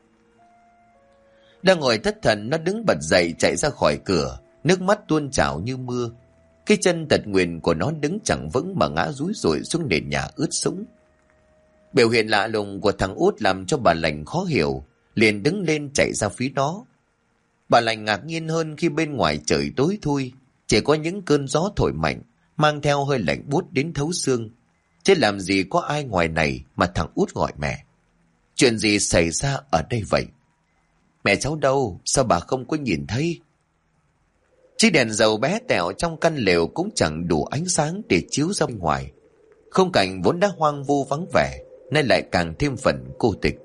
A: Đang ngồi thất thần, nó đứng bật dậy chạy ra khỏi cửa, nước mắt tuôn trào như mưa. Cái chân tật nguyền của nó đứng chẳng vững mà ngã rúi rủi xuống nền nhà ướt sũng. Biểu hiện lạ lùng của thằng Út làm cho bà lành khó hiểu, liền đứng lên chạy ra phía nó. Bà lành ngạc nhiên hơn khi bên ngoài trời tối thui, chỉ có những cơn gió thổi mạnh, mang theo hơi lạnh buốt đến thấu xương. Chứ làm gì có ai ngoài này mà thằng Út gọi mẹ. Chuyện gì xảy ra ở đây vậy? Mẹ cháu đâu? Sao bà không có nhìn thấy? Chiếc đèn dầu bé tẹo trong căn lều cũng chẳng đủ ánh sáng để chiếu ra bên ngoài. Khung cảnh vốn đã hoang vu vắng vẻ, nay lại càng thêm phần cô tịch.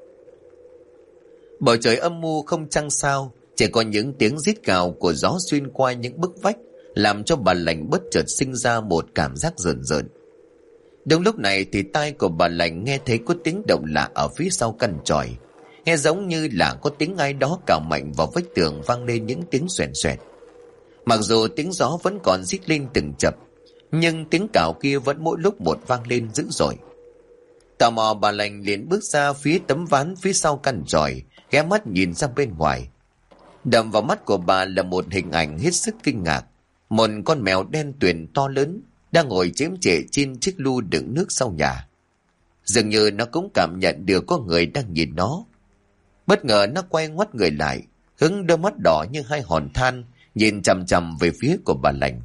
A: Bầu trời âm mưu không trăng sao, chỉ có những tiếng rít gào của gió xuyên qua những bức vách, làm cho bà lành bất chợt sinh ra một cảm giác rợn rợn. Đúng lúc này thì tai của bà lành nghe thấy có tiếng động lạ ở phía sau căn chòi, nghe giống như là có tiếng ai đó cào mạnh vào vách tường, vang lên những tiếng xoèn xoẹt. Mặc dù tiếng gió vẫn còn rít lên từng chập, nhưng tiếng cào kia vẫn mỗi lúc một vang lên dữ dội. Tò mò, bà lành liền bước ra phía tấm ván phía sau căn chòi, ghé mắt nhìn ra bên ngoài. Đập vào mắt của bà là một hình ảnh hết sức kinh ngạc. Một con mèo đen tuyền to lớn đang ngồi chém chệ trên chiếc lu đựng nước sau nhà. Dường như nó cũng cảm nhận được có người đang nhìn nó. Bất ngờ nó quay ngoắt người lại, hướng đôi mắt đỏ như hai hòn than nhìn chằm chằm về phía của bà lành.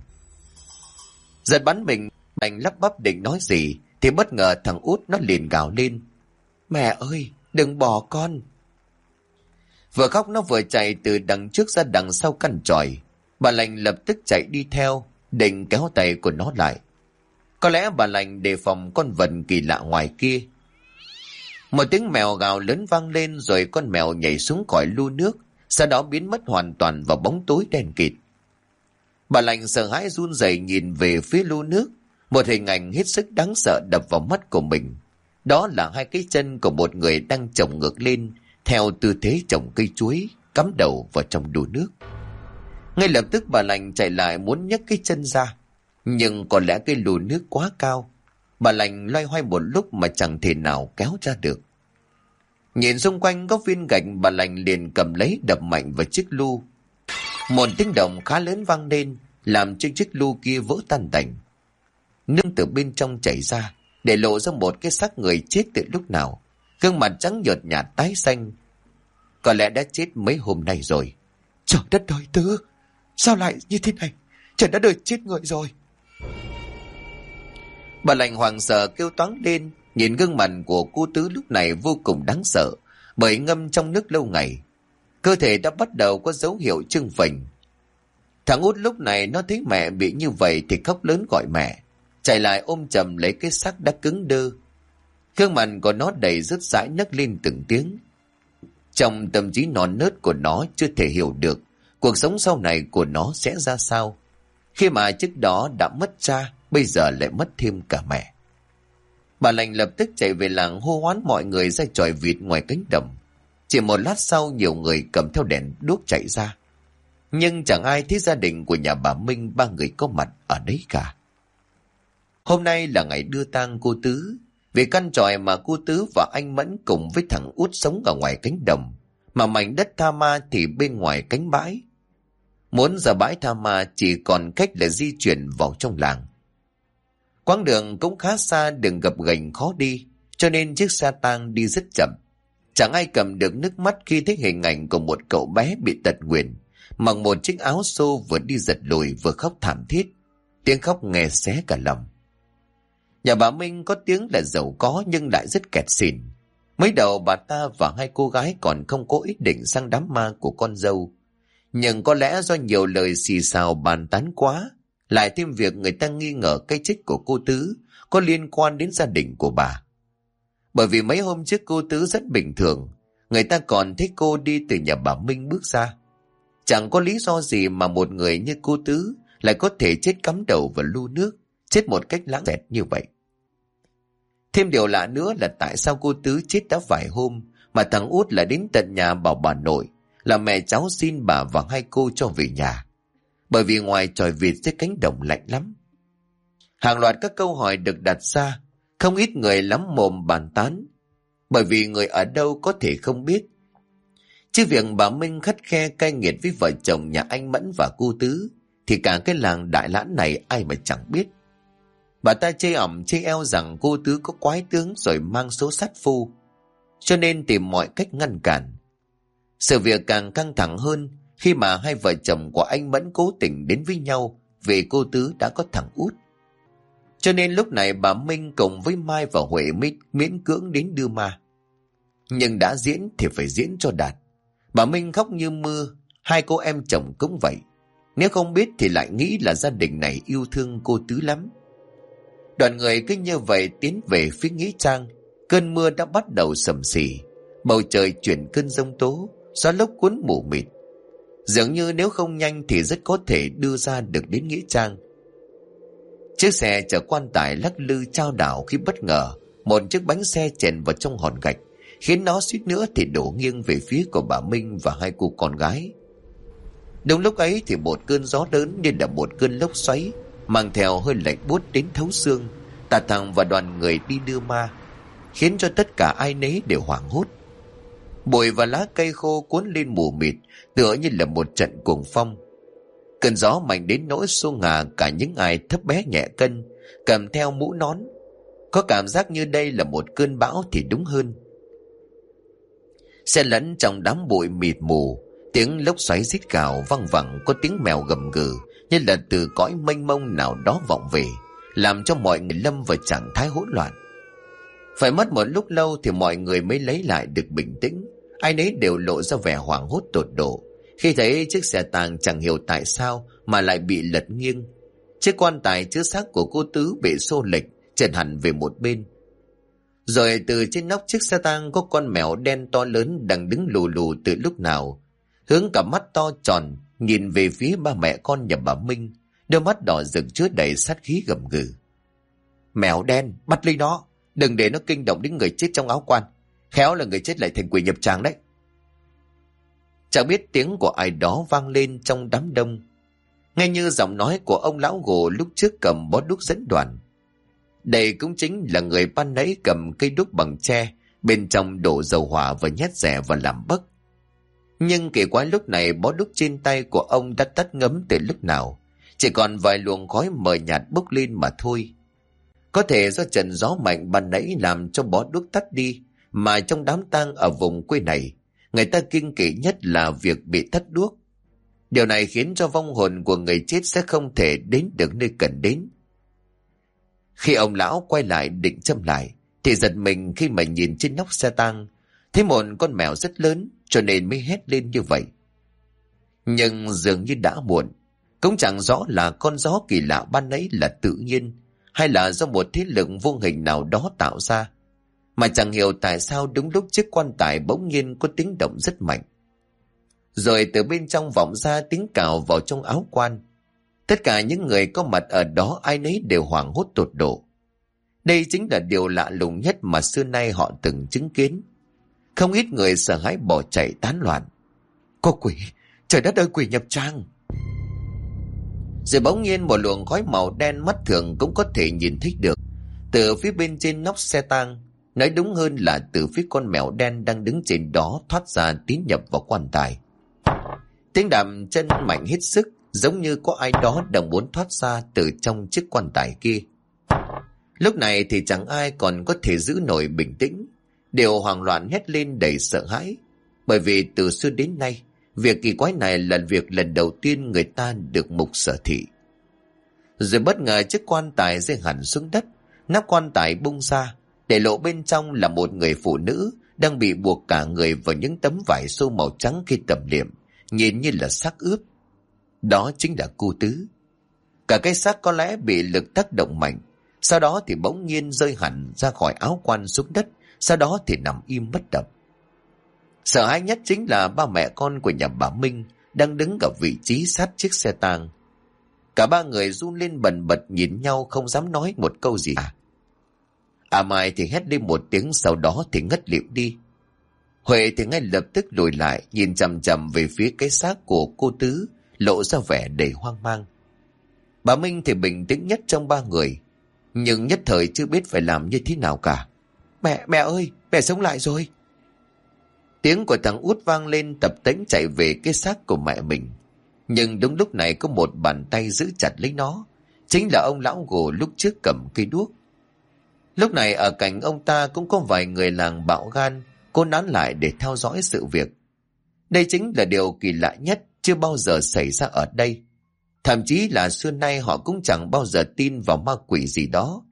A: Giật bắn mình, lành lắp bắp định nói gì thì bất ngờ thằng Út nó liền gào lên: Mẹ ơi, đừng bỏ con! Vừa khóc nó vừa chạy từ đằng trước ra đằng sau căn chòi. Bà lành lập tức chạy đi theo, định kéo tay của nó lại. Có lẽ bà lành đề phòng con vật kỳ lạ ngoài kia. Một tiếng mèo gào lớn vang lên, rồi con mèo nhảy xuống khỏi lu nước, sau đó biến mất hoàn toàn vào bóng tối đen kịt. Bà lành sợ hãi run rẩy nhìn về phía lu nước. Một hình ảnh hết sức đáng sợ đập vào mắt của mình. Đó là hai cái chân của một người đang chồng ngược lên theo tư thế trồng cây chuối, cắm đầu vào trong lu nước. Ngay lập tức bà lành chạy lại muốn nhấc cái chân ra, nhưng có lẽ cái lu nước quá cao. Bà lành loay hoay một lúc mà chẳng thể nào kéo ra được. Nhìn xung quanh có viên gạch, bà lành liền cầm lấy đập mạnh vào chiếc lu. Một tiếng động khá lớn vang lên, làm cho chiếc lu kia vỡ tan tành. Nước từ bên trong chảy ra, để lộ ra một cái xác người chết từ lúc nào. Gương mặt trắng nhợt nhạt tái xanh, có lẽ đã chết mấy hôm nay rồi. Trời đất ơi Tư, sao lại như thế này? Trời đã đời chết người rồi. Bà lành hoảng sợ kêu toáng lên, nhìn gương mặt của cô Tứ lúc này vô cùng đáng sợ, bởi ngâm trong nước lâu ngày. Cơ thể đã bắt đầu có dấu hiệu trưng phình. Thằng Út lúc này nó thấy mẹ bị như vậy thì khóc lớn gọi mẹ, chạy lại ôm chầm lấy cái xác đã cứng đơ. Gương mặt của nó đầy rứt rãi nấc lên từng tiếng. Trong tâm trí non nớt của nó chưa thể hiểu được cuộc sống sau này của nó sẽ ra sao, khi mà trước đó đã mất cha, bây giờ lại mất thêm cả mẹ. Bà lành lập tức chạy về làng hô hoán mọi người ra chòi vịt ngoài cánh đồng. Chỉ một lát sau nhiều người cầm theo đèn đuốc chạy ra. Nhưng chẳng ai thấy gia đình của nhà bà Minh ba người có mặt ở đấy cả. Hôm nay là ngày đưa tang cô Tứ. Vì căn tròi mà cô Tứ và anh Mẫn cùng với thằng Út sống ở ngoài cánh đồng, mà mảnh đất Tha Ma thì bên ngoài cánh bãi. Muốn ra bãi Tha Ma chỉ còn cách là di chuyển vào trong làng. Quãng đường cũng khá xa, đường gập ghềnh khó đi, cho nên chiếc xe tang đi rất chậm. Chẳng ai cầm được nước mắt khi thấy hình ảnh của một cậu bé bị tật nguyền, mặc một chiếc áo xô vừa đi giật lùi vừa khóc thảm thiết. Tiếng khóc nghe xé cả lòng. Nhà bà Minh có tiếng là giàu có nhưng lại rất kẹt xỉn. Mới đầu bà ta và hai cô gái còn không có ý định sang đám ma của con dâu. Nhưng có lẽ do nhiều lời xì xào bàn tán quá, lại thêm việc người ta nghi ngờ cái chết của cô Tứ có liên quan đến gia đình của bà. Bởi vì mấy hôm trước cô Tứ rất bình thường, người ta còn thấy cô đi từ nhà bà Minh bước ra. Chẳng có lý do gì mà một người như cô Tứ lại có thể chết cắm đầu vào lu nước, chết một cách lãng xẹt như vậy. Thêm điều lạ nữa là tại sao cô Tứ chết đã vài hôm mà thằng Út lại đến tận nhà bảo bà nội là mẹ cháu xin bà và hai cô cho về nhà. Bởi vì ngoài chòi vịt dưới cánh đồng lạnh lắm. Hàng loạt các câu hỏi được đặt ra, không ít người lắm mồm bàn tán. Bởi vì người ở đâu có thể không biết. Chứ việc bà Minh khắt khe cay nghiệt với vợ chồng nhà anh Mẫn và cô Tứ thì cả cái làng Đại Lãn này ai mà chẳng biết. Bà ta chê ỏm chê eo rằng cô Tứ có quái tướng rồi mang số sát phu, cho nên tìm mọi cách ngăn cản. Sự việc càng căng thẳng hơn khi mà hai vợ chồng của anh Mẫn cố tình đến với nhau vì cô Tứ đã có thằng Út. Cho nên lúc này bà Minh cùng với Mai và Huệ mới miễn cưỡng đến đưa ma. Nhưng đã diễn thì phải diễn cho đạt. Bà Minh khóc như mưa, hai cô em chồng cũng vậy. Nếu không biết thì lại nghĩ là gia đình này yêu thương cô Tứ lắm. Đoàn người cứ như vậy tiến về phía nghĩa trang. Cơn mưa đã bắt đầu sầm xì, bầu trời chuyển cơn giông tố, gió lốc cuốn mù mịt. Dường như nếu không nhanh thì rất có thể đưa ra được đến nghĩa trang. Chiếc xe chở quan tài lắc lư chao đảo khi bất ngờ một chiếc bánh xe chèn vào trong hòn gạch, khiến nó suýt nữa thì đổ nghiêng về phía của bà Minh và hai cô con gái. Đúng lúc ấy thì một cơn gió lớn như là một cơn lốc xoáy, mang theo hơi lạnh buốt đến thấu xương, tạt thẳng vào đoàn người đi đưa ma, khiến cho tất cả ai nấy đều hoảng hốt. Bụi và lá cây khô cuốn lên mù mịt, tựa như là một trận cuồng phong. Cơn gió mạnh đến nỗi xô ngả cả những ai thấp bé nhẹ cân, cầm theo mũ nón. Có cảm giác như đây là một cơn bão thì đúng hơn. Xen lẫn trong đám bụi mịt mù, tiếng lốc xoáy rít gào văng vẳng, có tiếng mèo gầm gừ như là từ cõi mênh mông nào đó vọng về, làm cho mọi người lâm vào trạng thái hỗn loạn. Phải mất một lúc lâu thì mọi người mới lấy lại được bình tĩnh. Ai nấy đều lộ ra vẻ hoảng hốt tột độ khi thấy chiếc xe tang chẳng hiểu tại sao mà lại bị lật nghiêng. Chiếc quan tài chứa xác của cô Tứ bị xô lệch, trượt hẳn về một bên. Rồi từ trên nóc chiếc xe tang có con mèo đen to lớn đang đứng lù lù từ lúc nào, hướng cả mắt to tròn nhìn về phía ba mẹ con nhà bà Minh, đôi mắt đỏ rực chứa đầy sát khí gầm gừ. Mèo đen, bắt lấy nó, đừng để nó kinh động đến người chết trong áo quan, khéo là người chết lại thành quỷ nhập tràng đấy. Chẳng biết tiếng của ai đó vang lên trong đám đông, nghe như giọng nói của ông lão gồ lúc trước cầm bó đuốc dẫn đoàn. Đây cũng chính là người ban nãy cầm cây đuốc bằng tre, bên trong đổ dầu hỏa và nhét rẻ và làm bấc. Nhưng kỳ quái lúc này bó đuốc trên tay của ông đã tắt ngấm từ lúc nào, chỉ còn vài luồng khói mờ nhạt bốc lên mà thôi. Có thể do trận gió mạnh ban nãy làm cho bó đuốc tắt đi, mà trong đám tang ở vùng quê này, người ta kiêng kỵ nhất là việc bị tắt đuốc. Điều này khiến cho vong hồn của người chết sẽ không thể đến được nơi cần đến. Khi ông lão quay lại định châm lại, thì giật mình khi mà nhìn trên nóc xe tang, thấy một con mèo rất lớn, cho nên mới hét lên như vậy. Nhưng dường như đã muộn, cũng chẳng rõ là con gió kỳ lạ ban nãy là tự nhiên, hay là do một thế lực vô hình nào đó tạo ra. Mà chẳng hiểu tại sao đúng lúc chiếc quan tài bỗng nhiên có tiếng động rất mạnh. Rồi từ bên trong vọng ra tiếng cào vào trong áo quan. Tất cả những người có mặt ở đó ai nấy đều hoảng hốt tột độ. Đây chính là điều lạ lùng nhất mà xưa nay họ từng chứng kiến. Không ít người sợ hãi bỏ chạy tán loạn. Có quỷ, trời đất ơi, quỷ nhập trang. Rồi bỗng nhiên một luồng khói màu đen mắt thường cũng có thể nhìn thấy được từ phía bên trên nóc xe tang, nói đúng hơn là từ phía con mèo đen đang đứng trên đó thoát ra tiến nhập vào quan tài. Tiếng đạp chân mạnh hết sức, giống như có ai đó đang muốn thoát ra từ trong chiếc quan tài kia. Lúc này thì chẳng ai còn có thể giữ nổi bình tĩnh, đều hoảng loạn hét lên đầy sợ hãi, bởi vì từ xưa đến nay việc kỳ quái này là việc lần đầu tiên người ta được mục sở thị. Rồi bất ngờ chiếc quan tài rơi hẳn xuống đất, nắp quan tài bung ra, để lộ bên trong là một người phụ nữ đang bị buộc cả người vào những tấm vải xô màu trắng khi tẩm liệm, nhìn như là xác ướp. Đó chính là cô Tứ. Cả cái xác có lẽ bị lực tác động mạnh, sau đó thì bỗng nhiên rơi hẳn ra khỏi áo quan xuống đất, sau đó thì nằm im bất động. Sợ hãi nhất chính là ba mẹ con của nhà bà Minh đang đứng ở vị trí sát chiếc xe tang. Cả ba người run lên bần bật nhìn nhau, không dám nói một câu gì. Mai thì hét lên một tiếng, sau đó thì ngất lịm đi. Huệ thì ngay lập tức lùi lại, nhìn chằm chằm về phía cái xác của cô Tứ, lộ ra vẻ đầy hoang mang. Bà Minh thì bình tĩnh nhất trong ba người, nhưng nhất thời chưa biết phải làm như thế nào cả. Mẹ ơi, mẹ sống lại rồi. Tiếng của thằng Út vang lên, tập tễnh chạy về cái xác của mẹ mình. Nhưng đúng lúc này có một bàn tay giữ chặt lấy nó, chính là ông lão Gồ lúc trước cầm cây đuốc. Lúc này ở cạnh ông ta cũng có vài người làng bạo gan, cố nán lại để theo dõi sự việc. Đây chính là điều kỳ lạ nhất chưa bao giờ xảy ra ở đây. Thậm chí là xưa nay họ cũng chẳng bao giờ tin vào ma quỷ gì đó.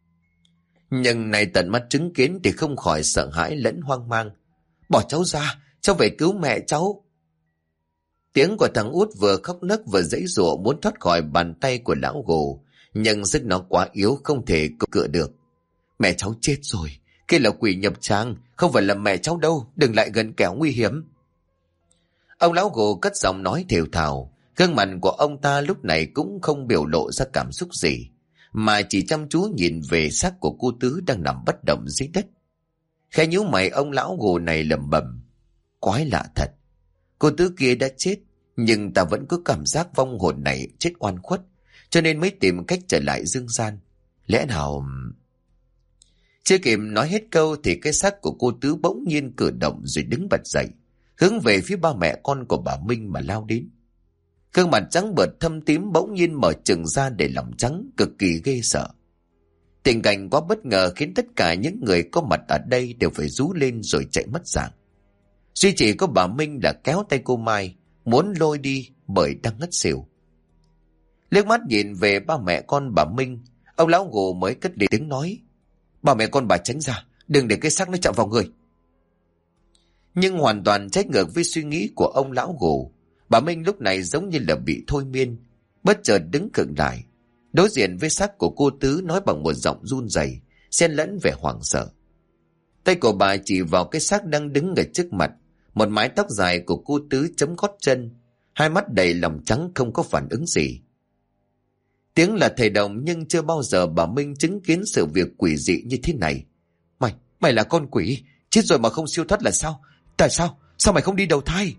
A: Nhưng này tận mắt chứng kiến thì không khỏi sợ hãi lẫn hoang mang. Bỏ cháu ra, cháu về cứu mẹ cháu. Tiếng của thằng Út vừa khóc nấc vừa giãy giụa muốn thoát khỏi bàn tay của lão Gồ, nhưng sức nó quá yếu không thể cựa được. Mẹ cháu chết rồi, kia là quỷ nhập tràng, không phải là mẹ cháu đâu, đừng lại gần kẻo nguy hiểm. Ông lão Gồ cất giọng nói thều thào, gương mặt của ông ta lúc này cũng không biểu lộ ra cảm xúc gì, mà chỉ chăm chú nhìn về xác của cô Tứ đang nằm bất động dưới đất. Khẽ nhíu mày, ông lão Gồ này lẩm bẩm, quái lạ thật, cô Tứ kia đã chết, nhưng ta vẫn có cảm giác vong hồn này chết oan khuất, cho nên mới tìm cách trở lại dương gian. Lẽ nào... Chưa kịp nói hết câu thì cái xác của cô Tứ bỗng nhiên cử động rồi đứng bật dậy, hướng về phía ba mẹ con của bà Minh mà lao đến. Gương mặt trắng bợt thâm tím bỗng nhiên mở trừng ra để lòng trắng, cực kỳ ghê sợ. Tình cảnh quá bất ngờ khiến tất cả những người có mặt ở đây đều phải rú lên rồi chạy mất dạng. Duy chỉ có bà Minh là kéo tay cô Mai, muốn lôi đi bởi đang ngất xỉu. Liếc mắt nhìn về ba mẹ con bà Minh, ông lão Gồ mới cất lên tiếng nói, ba mẹ con bà tránh ra, đừng để cái xác nó chạm vào người. Nhưng hoàn toàn trái ngược với suy nghĩ của ông lão Gồ, bà Minh lúc này giống như là bị thôi miên, bất chợt đứng khựng lại, đối diện với xác của cô Tứ, nói bằng một giọng run rẩy, xen lẫn vẻ hoảng sợ. Tay của bà chỉ vào cái xác đang đứng ở trước mặt, một mái tóc dài của cô Tứ chấm gót chân, hai mắt đầy lòng trắng không có phản ứng gì. Tiếng là thầy đồng, nhưng chưa bao giờ bà Minh chứng kiến sự việc quỷ dị như thế này. Mày là con quỷ, chết rồi mà không siêu thoát là sao? Tại sao? Sao mày không đi đầu thai?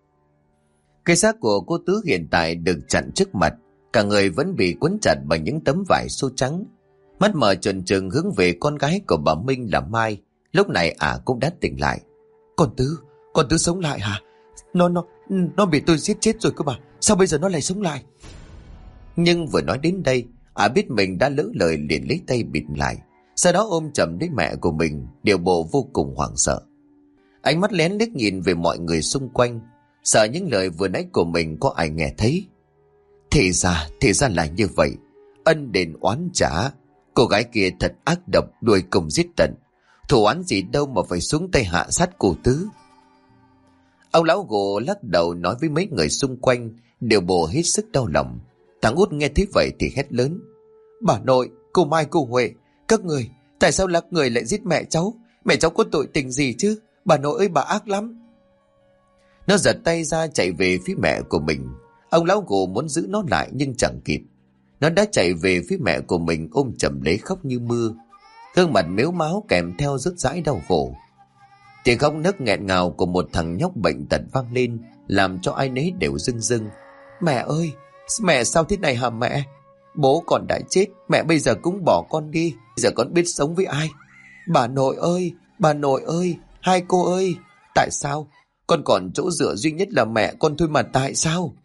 A: Cái xác của cô Tứ hiện tại được chặn trước mặt, cả người vẫn bị quấn chặt bằng những tấm vải xô trắng. Mắt mở trừng trừng hướng về con gái của bà Minh là Mai, lúc này cũng đã tỉnh lại. Con Tứ sống lại hả? Nó bị tôi giết chết rồi cơ mà, sao bây giờ nó lại sống lại? Nhưng vừa nói đến đây, biết mình đã lỡ lời liền lấy tay bịt lại, sau đó ôm chầm lấy mẹ của mình, điều bộ vô cùng hoảng sợ. Ánh mắt lén liếc nhìn về mọi người xung quanh, sợ những lời vừa nãy của mình có ai nghe thấy. Thì ra là như vậy, ân đền oán trả, cô gái kia thật ác độc, đuổi cùng giết tận, thù oán gì đâu mà phải xuống tay hạ sát cô Tứ. Ông lão Gồ lắc đầu nói với mấy người xung quanh, điều bộ hết sức đau lòng. Thằng Út nghe thấy vậy thì hét lớn, bà nội, cô Mai, cô Huệ, các người, tại sao các người lại giết mẹ cháu? Mẹ cháu có tội tình gì chứ? Bà nội ơi, bà ác lắm. Nó giật tay ra chạy về phía mẹ của mình. Ông lão Gồ muốn giữ nó lại nhưng chẳng kịp. Nó đã chạy về phía mẹ của mình, ôm chầm lấy khóc như mưa, gương mặt mếu máo kèm theo rứt rãi đau khổ. Tiếng khóc nấc nghẹn ngào của một thằng nhóc bệnh tật vang lên, làm cho ai nấy đều rưng rưng. Mẹ ơi, mẹ sao thế này hả mẹ? Bố con đã chết, mẹ bây giờ cũng bỏ con đi, giờ con biết sống với ai? Bà nội ơi, hai cô ơi, tại sao? Con còn chỗ dựa duy nhất là mẹ con thôi mà tại sao?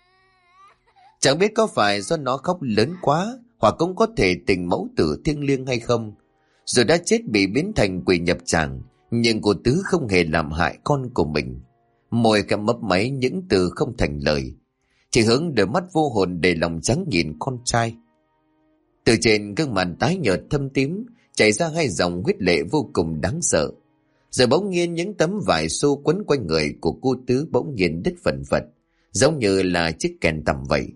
A: Chẳng biết có phải do nó khóc lớn quá, hoặc cũng có thể tình mẫu tử thiêng liêng hay không. Rồi đã chết bị biến thành quỷ nhập tràng, nhưng cô Tứ không hề làm hại con của mình. Môi khẽ mấp máy những từ không thành lời, chỉ hướng đôi mắt vô hồn để lòng trắng nhìn con trai. Từ trên gương mặt tái nhợt thâm tím chảy ra hai dòng huyết lệ vô cùng đáng sợ. Rồi bỗng nhiên những tấm vải xô quấn quanh người của cô Tứ bỗng nhiên đứt phần phật, giống như là chiếc kèn tằm vậy.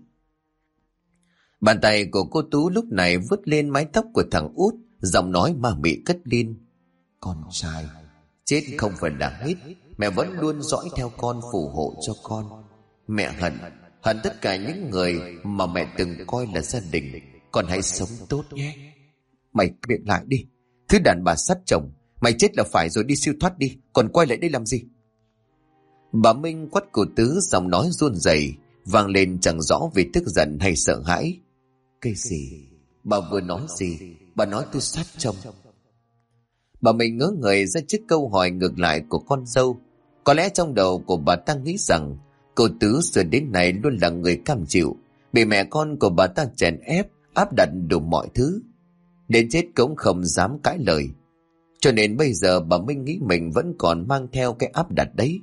A: Bàn tay của cô Tú lúc này vứt lên mái tóc của thằng Út, giọng nói ma mị cất lên. Con trai, chết không phải là hết, mẹ vẫn luôn dõi theo con, phù hộ cho con. Mẹ hận tất cả những người mà mẹ từng coi là gia đình. Con hãy sống tốt nhé. Mày miệng lại đi, thứ đàn bà sát chồng. Mày chết là phải rồi, đi siêu thoát đi, còn quay lại đây làm gì? Bà Minh quắt cô Tứ, giọng nói run rẩy vang lên chẳng rõ vì tức giận hay sợ hãi. Cái gì? Bà vừa nói gì? Bà nói tôi sát chồng. Bà Minh ngớ người ra trước câu hỏi ngược lại của con dâu. Có lẽ trong đầu của bà ta nghĩ rằng cô Tứ xưa đến nay luôn là người cam chịu, bị mẹ con của bà ta chèn ép, áp đặt đủ mọi thứ, đến chết cũng không dám cãi lời. Cho nên bây giờ bà Minh nghĩ mình vẫn còn mang theo cái áp đặt đấy.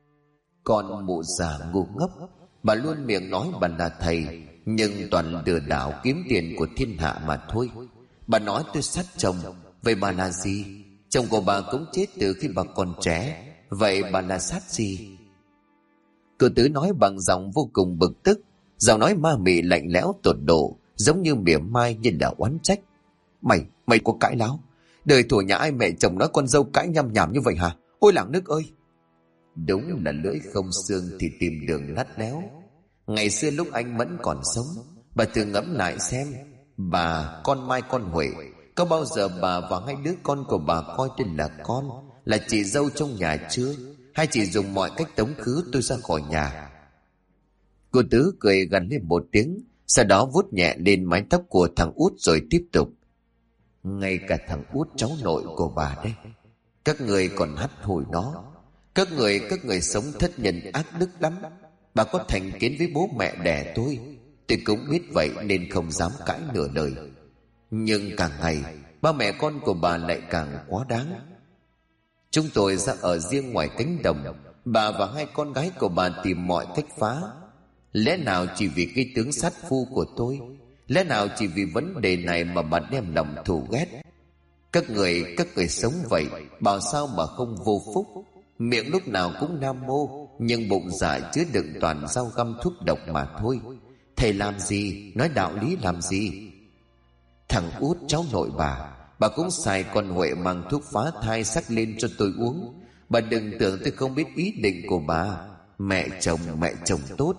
A: Con mụ già ngu ngốc, bà luôn miệng nói bà là thầy, nhưng toàn lừa đảo kiếm tiền của thiên hạ mà thôi. Bà nói tôi sát chồng, vậy bà là gì? Chồng của bà cũng chết từ khi bà còn trẻ, vậy bà là sát gì? Cô Tứ nói bằng giọng vô cùng bực tức, giọng nói ma mị lạnh lẽo tột độ, giống như mỉa mai như là oán trách. Mày có cãi láo? Đời thủa nhà ai mẹ chồng nói con dâu cãi nhăm nhảm như vậy hả? Ôi làng nước ơi! Đúng là lưỡi không xương thì tìm đường lắt léo. Ngày xưa lúc anh Mẫn còn sống, bà thử ngẫm lại xem, bà, con Mai, con Huệ, có bao giờ bà và hai đứa con của bà coi tôi là con, là chị dâu trong nhà chưa? Hay chỉ dùng mọi cách tống khứ tôi ra khỏi nhà? Cô Tứ cười gằn lên một tiếng, sau đó vuốt nhẹ lên mái tóc của thằng Út rồi tiếp tục. Ngay cả thằng Út cháu nội của bà đây, các người còn hắt hủi nó. Các người sống thất nhân ác đức lắm. Bà có thành kiến với bố mẹ đẻ tôi cũng biết vậy nên không dám cãi nửa lời. Nhưng càng ngày ba mẹ con của bà lại càng quá đáng. Chúng tôi ra ở riêng ngoài cánh đồng, bà và hai con gái của bà tìm mọi cách phá. Lẽ nào chỉ vì cái tướng sát phu của tôi? Lẽ nào chỉ vì vấn đề này mà bà đem lòng thù ghét? Các người sống vậy, bảo sao mà không vô phúc. Miệng lúc nào cũng nam mô, nhưng bụng dạ chứa đựng toàn dao găm thuốc độc mà thôi. Thầy làm gì, nói đạo lý làm gì? Thằng Út cháu nội bà cũng xài con Huệ mang thuốc phá thai sắc lên cho tôi uống. Bà đừng tưởng tôi không biết ý định của bà. Mẹ chồng tốt.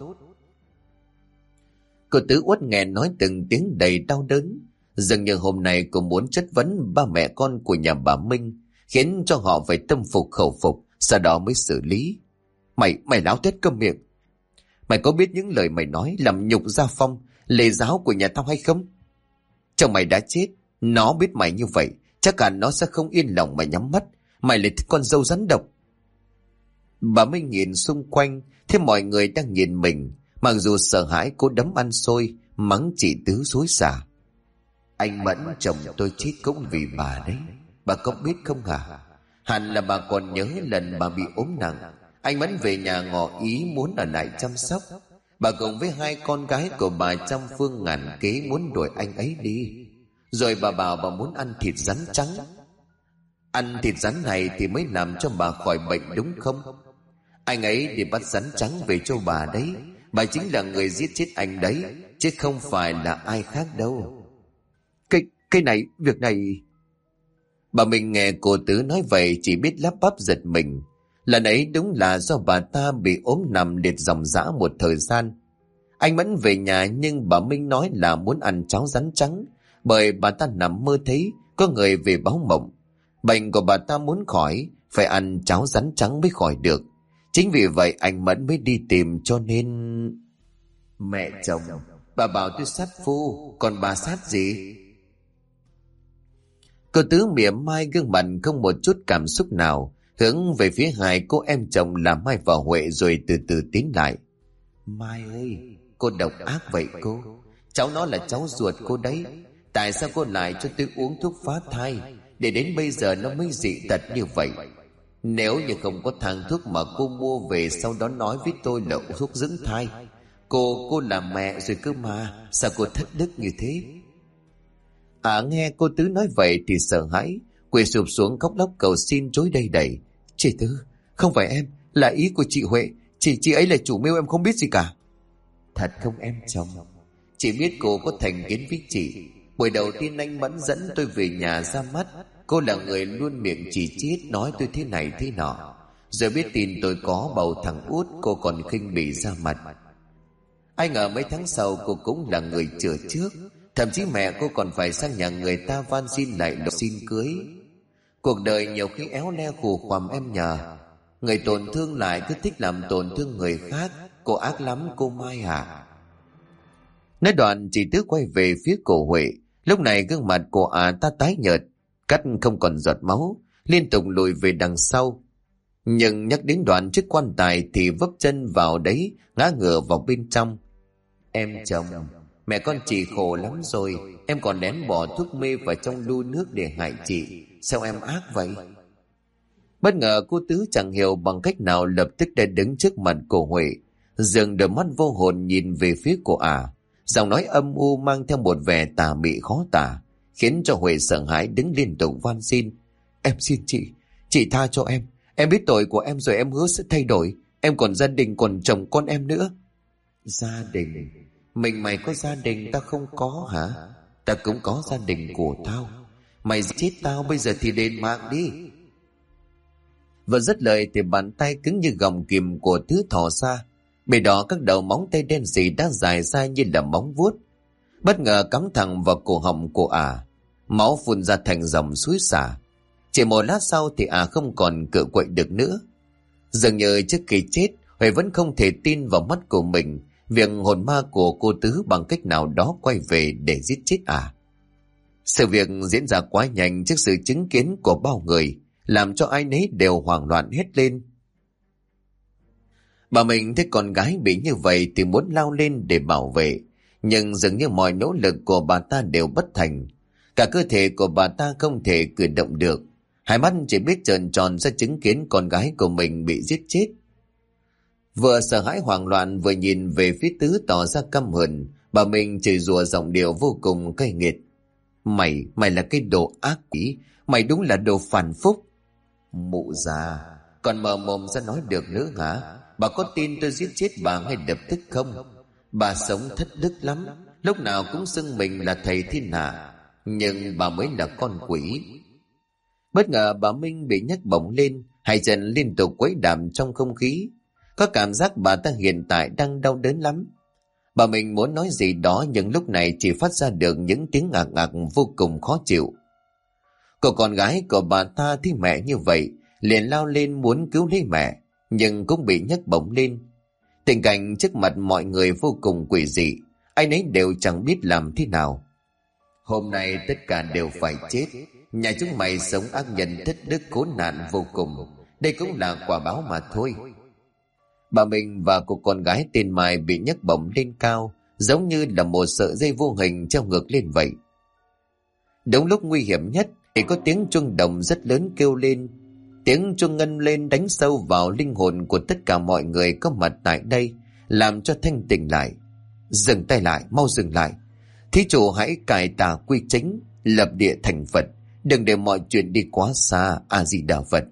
A: Cô Tứ uất nghẹn nói từng tiếng đầy đau đớn, dường như hôm nay cô muốn chất vấn ba mẹ con của nhà bà Minh, khiến cho họ phải tâm phục khẩu phục, sau đó mới xử lý. Mày láo tét câm miệng. Mày có biết những lời mày nói làm nhục gia phong, lề giáo của nhà tao hay không? Chồng mày đã chết, nó biết mày như vậy, chắc hẳn nó sẽ không yên lòng mà nhắm mắt. Mày là con dâu rắn độc. Bà Minh nhìn xung quanh, thấy mọi người đang nhìn mình. Mặc dù sợ hãi, cô đấm ăn xôi, mắng chị Tứ xối xả. Anh Mẫn chồng tôi chết cũng vì bà đấy. Bà có biết không hả? Hẳn là bà còn nhớ lần bà bị ốm nặng, anh Mẫn về nhà ngỏ ý muốn ở lại chăm sóc. Bà cùng với hai con gái của bà trăm phương ngàn kế muốn đuổi anh ấy đi. Rồi bà bảo bà muốn ăn thịt rắn trắng. Ăn thịt rắn này thì mới làm cho bà khỏi bệnh đúng không? Anh ấy đi bắt rắn trắng về cho bà đấy. Bà chính là người giết chết anh đấy, chứ không phải là ai khác đâu. Cái này, việc này... Bà mình nghe cô Tứ nói vậy chỉ biết lắp bắp giật mình. Lần ấy đúng là do bà ta bị ốm nằm liệt dòng dã một thời gian. Anh Mẫn về nhà nhưng bà Minh nói là muốn ăn cháo rắn trắng, bởi bà ta nằm mơ thấy có người về báo mộng. Bệnh của bà ta muốn khỏi, phải ăn cháo rắn trắng mới khỏi được. Chính vì vậy anh Mẫn mới đi tìm, cho nên... Mẹ chồng, bà bảo tôi sát phu, còn bà sát gì? Cô Tứ mỉa mai, gương mặt không một chút cảm xúc nào, hướng về phía hai cô em chồng là Mai và Huệ, rồi từ từ tiến lại. Mai ơi, cô độc ác vậy cô. Cháu nó là cháu ruột cô đấy. Tại sao cô lại cho tôi uống thuốc phá thai, để đến bây giờ nó mới dị tật như vậy? Nếu như không có thang thuốc mà cô mua về, sau đó nói với tôi là thuốc dưỡng thai. Cô là mẹ rồi cơ mà, sao cô thất đức như thế? Nghe cô Tứ nói vậy thì sợ hãi, quỳ sụp xuống khóc lóc cầu xin chối đầy đẩy. Chị Tứ, không phải em, là ý của chị Huệ. Chị ấy là chủ mưu, em không biết gì cả. Thật không em chồng? Chị biết cô có thành kiến với chị. Buổi đầu tiên anh Mẫn dẫn tôi về nhà ra mắt, cô là người luôn miệng chỉ trích, nói tôi thế này thế nọ. Rồi biết tin tôi có bầu thằng út, cô còn khinh bỉ ra mặt. Ai ngờ mấy tháng sau cô cũng là người chữa trước. Thậm chí mẹ cô còn phải sang nhà người ta van xin lại đồ xin cưới. Cuộc đời nhiều khi éo le khù khoằm em nhờ. Người tổn thương lại cứ thích làm tổn thương người khác. Cô ác lắm cô Mai à. Nói đoạn chị Tứ quay về phía cô Huệ. Lúc này gương mặt của ta tái nhợt, cắt không còn giọt máu, liên tục lùi về đằng sau. Nhưng nhắc đến đoạn chiếc quan tài thì vấp chân vào đấy, ngã ngửa vào bên trong. Em chồng, mẹ con chị khổ lắm rồi, em còn lén bỏ thuốc mê vào trong lu nước để hại chị. Sao em ác vậy? Bất ngờ cô Tứ chẳng hiểu bằng cách nào lập tức đã đứng trước mặt cô Huệ, dường đôi mắt vô hồn nhìn về phía cô giọng nói âm u mang theo một vẻ tà mị khó tả, khiến cho Huệ sợ hãi đứng liên tục van xin. Em xin chị tha cho em biết tội của em rồi, em hứa sẽ thay đổi, em còn gia đình, còn chồng con em nữa. Gia đình? Mình mày có gia đình, ta không có hả? Ta cũng có gia đình của tao. Mày chết tao bây giờ thì đền mạng đi. Vừa dứt lời thì bàn tay cứng như gọng kìm của Tứ thò ra, bề đó các đầu móng tay đen sì đã dài ra như là móng vuốt, bất ngờ cắm thẳng vào cổ họng của máu phun ra thành dòng suối xả. Chỉ một lát sau thì không còn cựa quậy được nữa. Dường như trước khi chết, Huệ vẫn không thể tin vào mắt của mình, việc hồn ma của cô Tứ bằng cách nào đó quay về để giết chết Sự việc diễn ra quá nhanh trước sự chứng kiến của bao người, làm cho ai nấy đều hoảng loạn hết lên. Bà mình thấy con gái bị như vậy thì muốn lao lên để bảo vệ, nhưng dường như mọi nỗ lực của bà ta đều bất thành. Cả cơ thể của bà ta không thể cử động được, hai mắt chỉ biết trợn tròn ra chứng kiến con gái của mình bị giết chết. Vừa sợ hãi hoảng loạn vừa nhìn về phía Tứ tỏ ra căm hờn, bà mình chửi rủa giọng điệu vô cùng cay nghiệt. Mày là cái đồ ác quỷ, mày đúng là đồ phản phúc. Mụ già, còn mở mồm ra nói được nữa hả? Bà có tin tôi giết chết bà ngay lập tức không? Bà sống thất đức lắm, lúc nào cũng xưng mình là thầy thiên hạ, nhưng bà mới là con quỷ. Bất ngờ bà Minh bị nhấc bổng lên, hai chân liên tục quấy đạp trong không khí. Có cảm giác bà ta hiện tại đang đau đớn lắm. Bà Minh muốn nói gì đó nhưng lúc này chỉ phát ra được những tiếng ạc ạc vô cùng khó chịu. Cô con gái của bà ta thấy mẹ như vậy, liền lao lên muốn cứu lấy mẹ, nhưng cũng bị nhấc bổng lên. Tình cảnh trước mặt mọi người vô cùng quỷ dị, ai nấy đều chẳng biết làm thế nào. Hôm nay tất cả đều phải chết. Nhà chúng mày sống ác nhân thất đức khốn nạn vô cùng, đây cũng là quả báo mà thôi. Bà mình và cô con gái tên Mai bị nhấc bổng lên cao, giống như là một sợi dây vô hình treo ngược lên vậy. Đúng lúc nguy hiểm nhất thì có tiếng chuông đồng rất lớn kêu lên. Tiếng chuông ngân lên đánh sâu vào linh hồn của tất cả mọi người có mặt tại đây, làm cho thanh tỉnh lại. Dừng tay lại, mau dừng lại. Thí chủ hãy cải tà quy chính, lập địa thành Phật, đừng để mọi chuyện đi quá xa. A Di Đà Phật.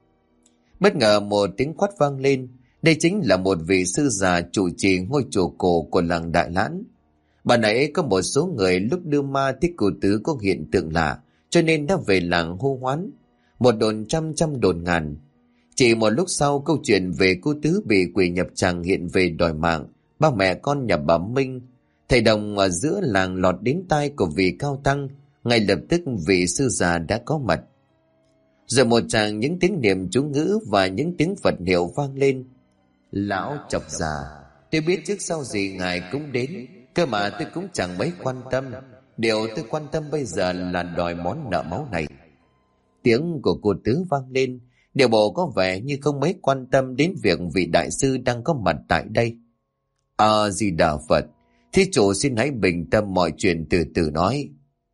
A: Bất ngờ một tiếng quát vang lên. Đây chính là một vị sư già trụ trì ngôi chùa cổ của làng Đại Lãn. Bà nãy có một số người lúc đưa ma thích cô Tứ có hiện tượng lạ, cho nên đã về làng hô hoán. Một đồn trăm đồn ngàn. Chỉ một lúc sau, câu chuyện về cô Tứ bị quỷ nhập tràng hiện về đòi mạng ba mẹ con nhà bà Minh. Thầy đồng ở giữa làng lọt đến tai của vị cao tăng, ngay lập tức vị sư già đã có mặt. Rồi một tràng những tiếng niệm chú ngữ và những tiếng Phật hiệu vang lên. Lão chọc già, tôi biết trước sau gì ngài cũng đến, cơ mà tôi cũng chẳng mấy quan tâm. Điều tôi quan tâm bây giờ là đòi món nợ máu này. Tiếng của cô Tứ vang lên, điều bộ có vẻ như không mấy quan tâm đến việc vị đại sư đang có mặt tại đây. A Di Đà Phật, thí chủ xin hãy bình tâm, mọi chuyện từ từ nói.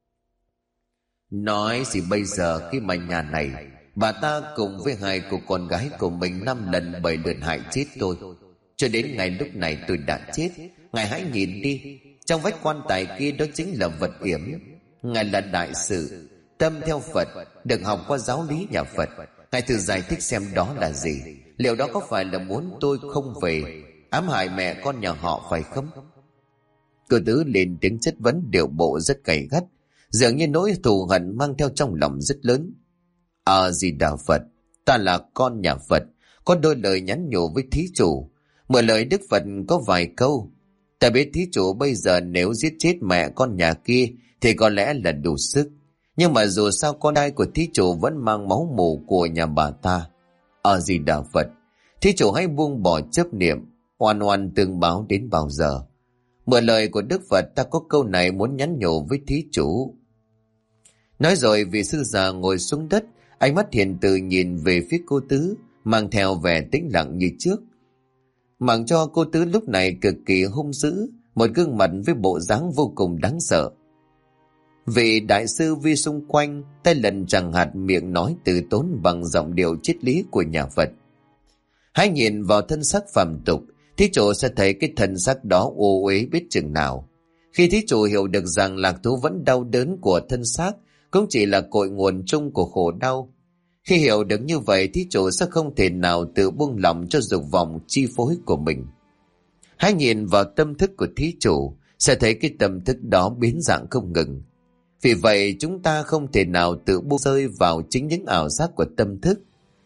A: Nói gì bây giờ khi mà nhà này bà ta cùng với hai cô con gái của mình 5 lần 7 lượt hại chết tôi. Cho đến ngày lúc này tôi đã chết. Ngài hãy nhìn đi, trong vách quan tài kia đó chính là vật yểm. Ngài là đại sự, tâm theo Phật, được học qua giáo lý nhà Phật. Ngài thử giải thích xem đó là gì. Liệu đó có phải là muốn tôi không về, ám hại mẹ con nhà họ phải không? Cô Tứ lên tiếng chất vấn, điệu bộ rất gay gắt, dường như nỗi thù hận mang theo trong lòng rất lớn. A Di Đà Phật, ta là con nhà Phật, có đôi lời nhắn nhủ với thí chủ. Mượn lời Đức Phật có vài câu. Ta biết thí chủ bây giờ nếu giết chết mẹ con nhà kia thì có lẽ là đủ sức, nhưng mà dù sao con trai của thí chủ vẫn mang máu mủ của nhà bà ta. A Di Đà Phật, thí chủ hãy buông bỏ chấp niệm, oan oan tương báo đến bao giờ. Mượn lời của Đức Phật, ta có câu này muốn nhắn nhủ với thí chủ. Nói rồi vị sư già ngồi xuống đất, ánh mắt hiền từ nhìn về phía cô Tứ, mang theo vẻ tĩnh lặng như trước. Mặc cho cô Tứ lúc này cực kỳ hung dữ, một gương mặt với bộ dáng vô cùng đáng sợ. Vị đại sư vi xung quanh, tay lần chẳng hạt miệng nói từ tốn bằng giọng điệu triết lý của nhà Phật. Hãy nhìn vào thân xác phàm tục, thí chủ sẽ thấy cái thân xác đó ô uế biết chừng nào. Khi thí chủ hiểu được rằng lạc thú vẫn đau đớn của thân xác cũng chỉ là cội nguồn chung của khổ đau. Khi hiểu được như vậy, thí chủ sẽ không thể nào tự buông lỏng cho dục vọng chi phối của mình. Hãy nhìn vào tâm thức của thí chủ, sẽ thấy cái tâm thức đó biến dạng không ngừng. Vì vậy chúng ta không thể nào tự buông rơi vào chính những ảo giác của tâm thức,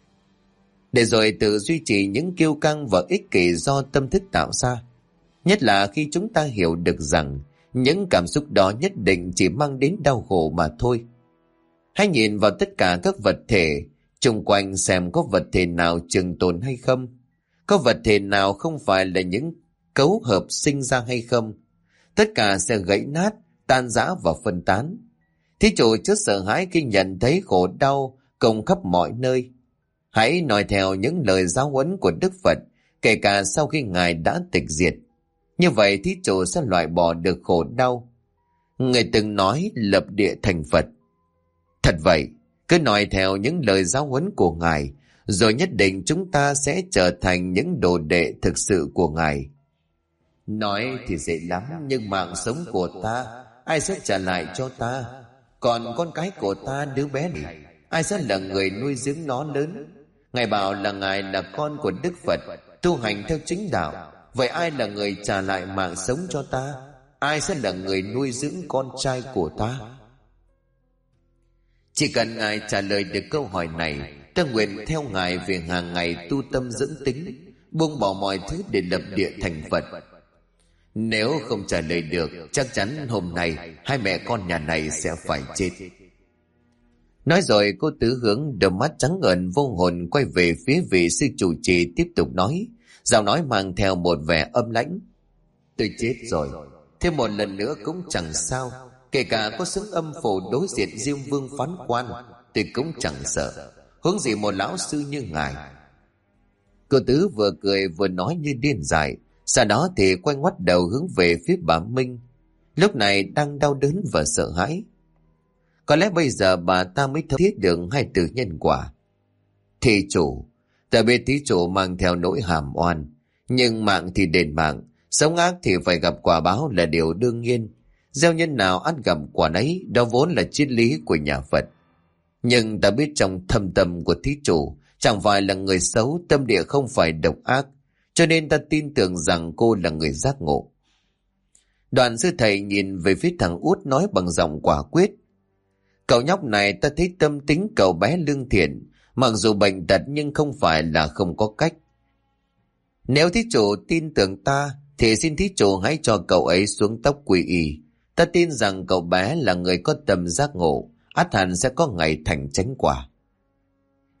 A: để rồi tự duy trì những kiêu căng và ích kỷ do tâm thức tạo ra. Nhất là khi chúng ta hiểu được rằng những cảm xúc đó nhất định chỉ mang đến đau khổ mà thôi. Hãy nhìn vào tất cả các vật thể xung quanh xem có vật thể nào trường tồn hay không, có vật thể nào không phải là những cấu hợp sinh ra hay không. Tất cả sẽ gãy nát, tan rã và phân tán. Thí chủ chớ sợ hãi khi nhận thấy khổ đau cùng khắp mọi nơi. Hãy nói theo những lời giáo huấn của Đức Phật, kể cả sau khi Ngài đã tịch diệt. Như vậy thí chủ sẽ loại bỏ được khổ đau. Người từng nói lập địa thành Phật. Thật vậy, cứ nói theo những lời giáo huấn của Ngài, rồi nhất định chúng ta sẽ trở thành những đồ đệ thực sự của Ngài. Nói thì dễ lắm, nhưng mạng sống của ta, ai sẽ trả lại cho ta? Còn con cái của ta, đứa bé này, ai sẽ là người nuôi dưỡng nó lớn? Ngài bảo là Ngài là con của Đức Phật, tu hành theo chính đạo. Vậy ai là người trả lại mạng sống cho ta? Ai sẽ là người nuôi dưỡng con trai của ta? Chỉ cần Ngài trả lời được câu hỏi này, ta nguyện theo Ngài về hàng ngày tu tâm dưỡng tính, buông bỏ mọi thứ để lập địa thành Phật. Nếu không trả lời được, chắc chắn hôm nay hai mẹ con nhà này sẽ phải chết. Nói rồi cô Tứ hướng đôi mắt trắng ngần vô hồn quay về phía vị sư chủ trì, tiếp tục nói, giọng nói mang theo một vẻ âm lãnh. Tôi chết rồi, thêm một lần nữa cũng chẳng sao. Kể cả có xứng âm phủ đối diện Diêm Vương phán quan, tôi cũng chẳng sợ, huống gì một lão sư như ngài. Cô Tứ vừa cười vừa nói như điên dại, sau đó thì quay ngoắt đầu hướng về phía bà Minh, lúc này đang đau đớn và sợ hãi. Có lẽ bây giờ bà ta mới thấm thiết được hai từ nhân quả. Thí chủ, ta biết thí chủ mang theo nỗi hàm oan, nhưng mạng thì đền mạng, sống ác thì phải gặp quả báo là điều đương nhiên. Gieo nhân nào ăn gặp quả nấy, đó vốn là triết lý của nhà Phật. Nhưng ta biết trong thâm tâm của thí chủ chẳng phải là người xấu, tâm địa không phải độc ác, cho nên ta tin tưởng rằng cô là người giác ngộ. Đoàn sư thầy nhìn về phía thằng Út nói bằng giọng quả quyết. Cậu nhóc này ta thấy tâm tính cậu bé lương thiện, mặc dù bệnh tật nhưng không phải là không có cách. Nếu thí chủ tin tưởng ta thì xin thí chủ hãy cho cậu ấy xuống tóc quy y. Ta tin rằng cậu bé là người có tâm giác ngộ, ắt hẳn sẽ có ngày thành chánh quả.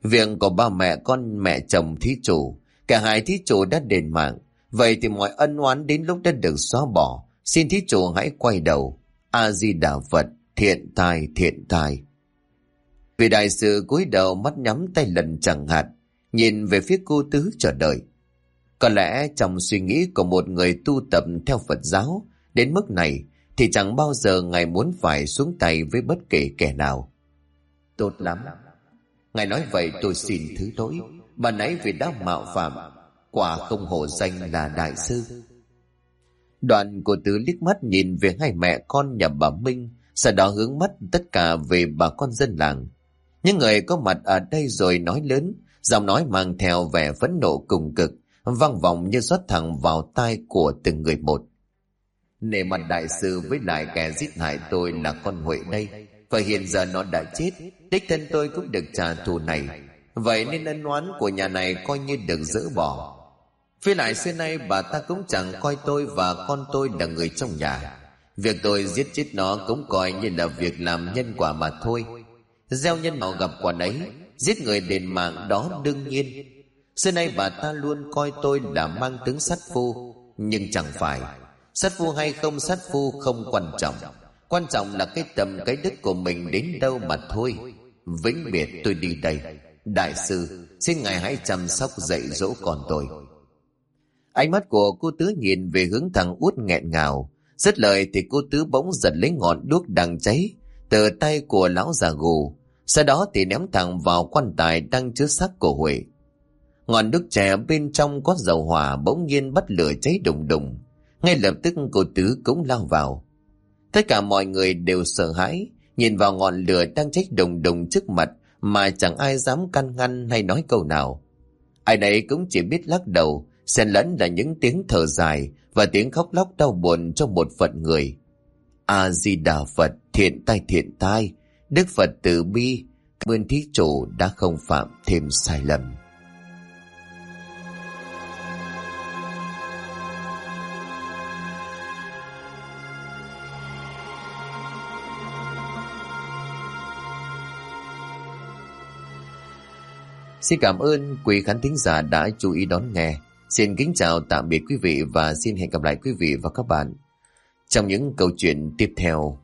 A: Việc của ba mẹ con mẹ chồng thí chủ, cả hai thí chủ đã đền mạng. Vậy thì mọi ân oán đến lúc đã được xóa bỏ. Xin thí chủ hãy quay đầu. A Di Đà Phật, thiện tài, thiện tài. Vị đại sư cúi đầu, mắt nhắm tay lần chẳng hạt, nhìn về phía cô Tứ chờ đợi. Có lẽ trong suy nghĩ của một người tu tập theo Phật giáo đến mức này thì chẳng bao giờ ngài muốn phải xuống tay với bất kể kẻ nào. Tốt lắm. Ngài nói vậy tôi xin thứ lỗi. Bà nãy vì đã mạo phạm, quả không hổ danh là đại sư. Đoạn cô Tứ liếc mắt nhìn về hai mẹ con nhà bà Minh, sau đó hướng mắt tất cả về bà con dân làng. Những người có mặt ở đây rồi nói lớn, giọng nói mang theo vẻ phẫn nộ cùng cực, vang vọng như rót thẳng vào tai của từng người một. Nể mặt đại sư với lại kẻ giết hại tôi là con Huệ đây, và hiện giờ nó đã chết, đích thân tôi cũng được trả thù này. Vậy nên ân oán của nhà này coi như được dỡ bỏ. Với lại xưa nay bà ta cũng chẳng coi tôi và con tôi là người trong nhà. Việc tôi giết chết nó cũng coi như là việc làm nhân quả mà thôi. Gieo nhân nào gặp quả ấy, giết người đền mạng đó đương nhiên. Xưa nay bà ta luôn coi tôi là mang tướng sát phu, nhưng chẳng phải. Sát phu hay không sát phu không quan trọng, quan trọng là cái tầm cái đức của mình đến đâu mà thôi. Vĩnh biệt tôi đi đây. Đại sư, xin ngài hãy chăm sóc dạy dỗ con tôi. Ánh mắt của cô Tứ nhìn về hướng thằng Út nghẹn ngào. Dứt lời thì cô Tứ bỗng giật lấy ngọn đuốc đang cháy từ tay của lão già gù, sau đó thì ném thẳng vào quan tài đang chứa xác của Huệ. Ngọn đuốc chè bên trong có dầu hỏa bỗng nhiên bắt lửa cháy đùng đùng. Ngay lập tức cô Tứ cũng lao vào. Tất cả mọi người đều sợ hãi, nhìn vào ngọn lửa đang cháy đùng đùng trước mặt mà chẳng ai dám can ngăn hay nói câu nào. Ai nấy cũng chỉ biết lắc đầu, xen lẫn là những tiếng thở dài và tiếng khóc lóc đau buồn trong một phận người. A Di Đà Phật, thiện tai, Đức Phật từ bi, cảm ơn thí chủ đã không phạm thêm sai lầm. Xin cảm ơn quý khán thính giả đã chú ý đón nghe. Xin kính chào tạm biệt quý vị và xin hẹn gặp lại quý vị và các bạn trong những câu chuyện tiếp theo.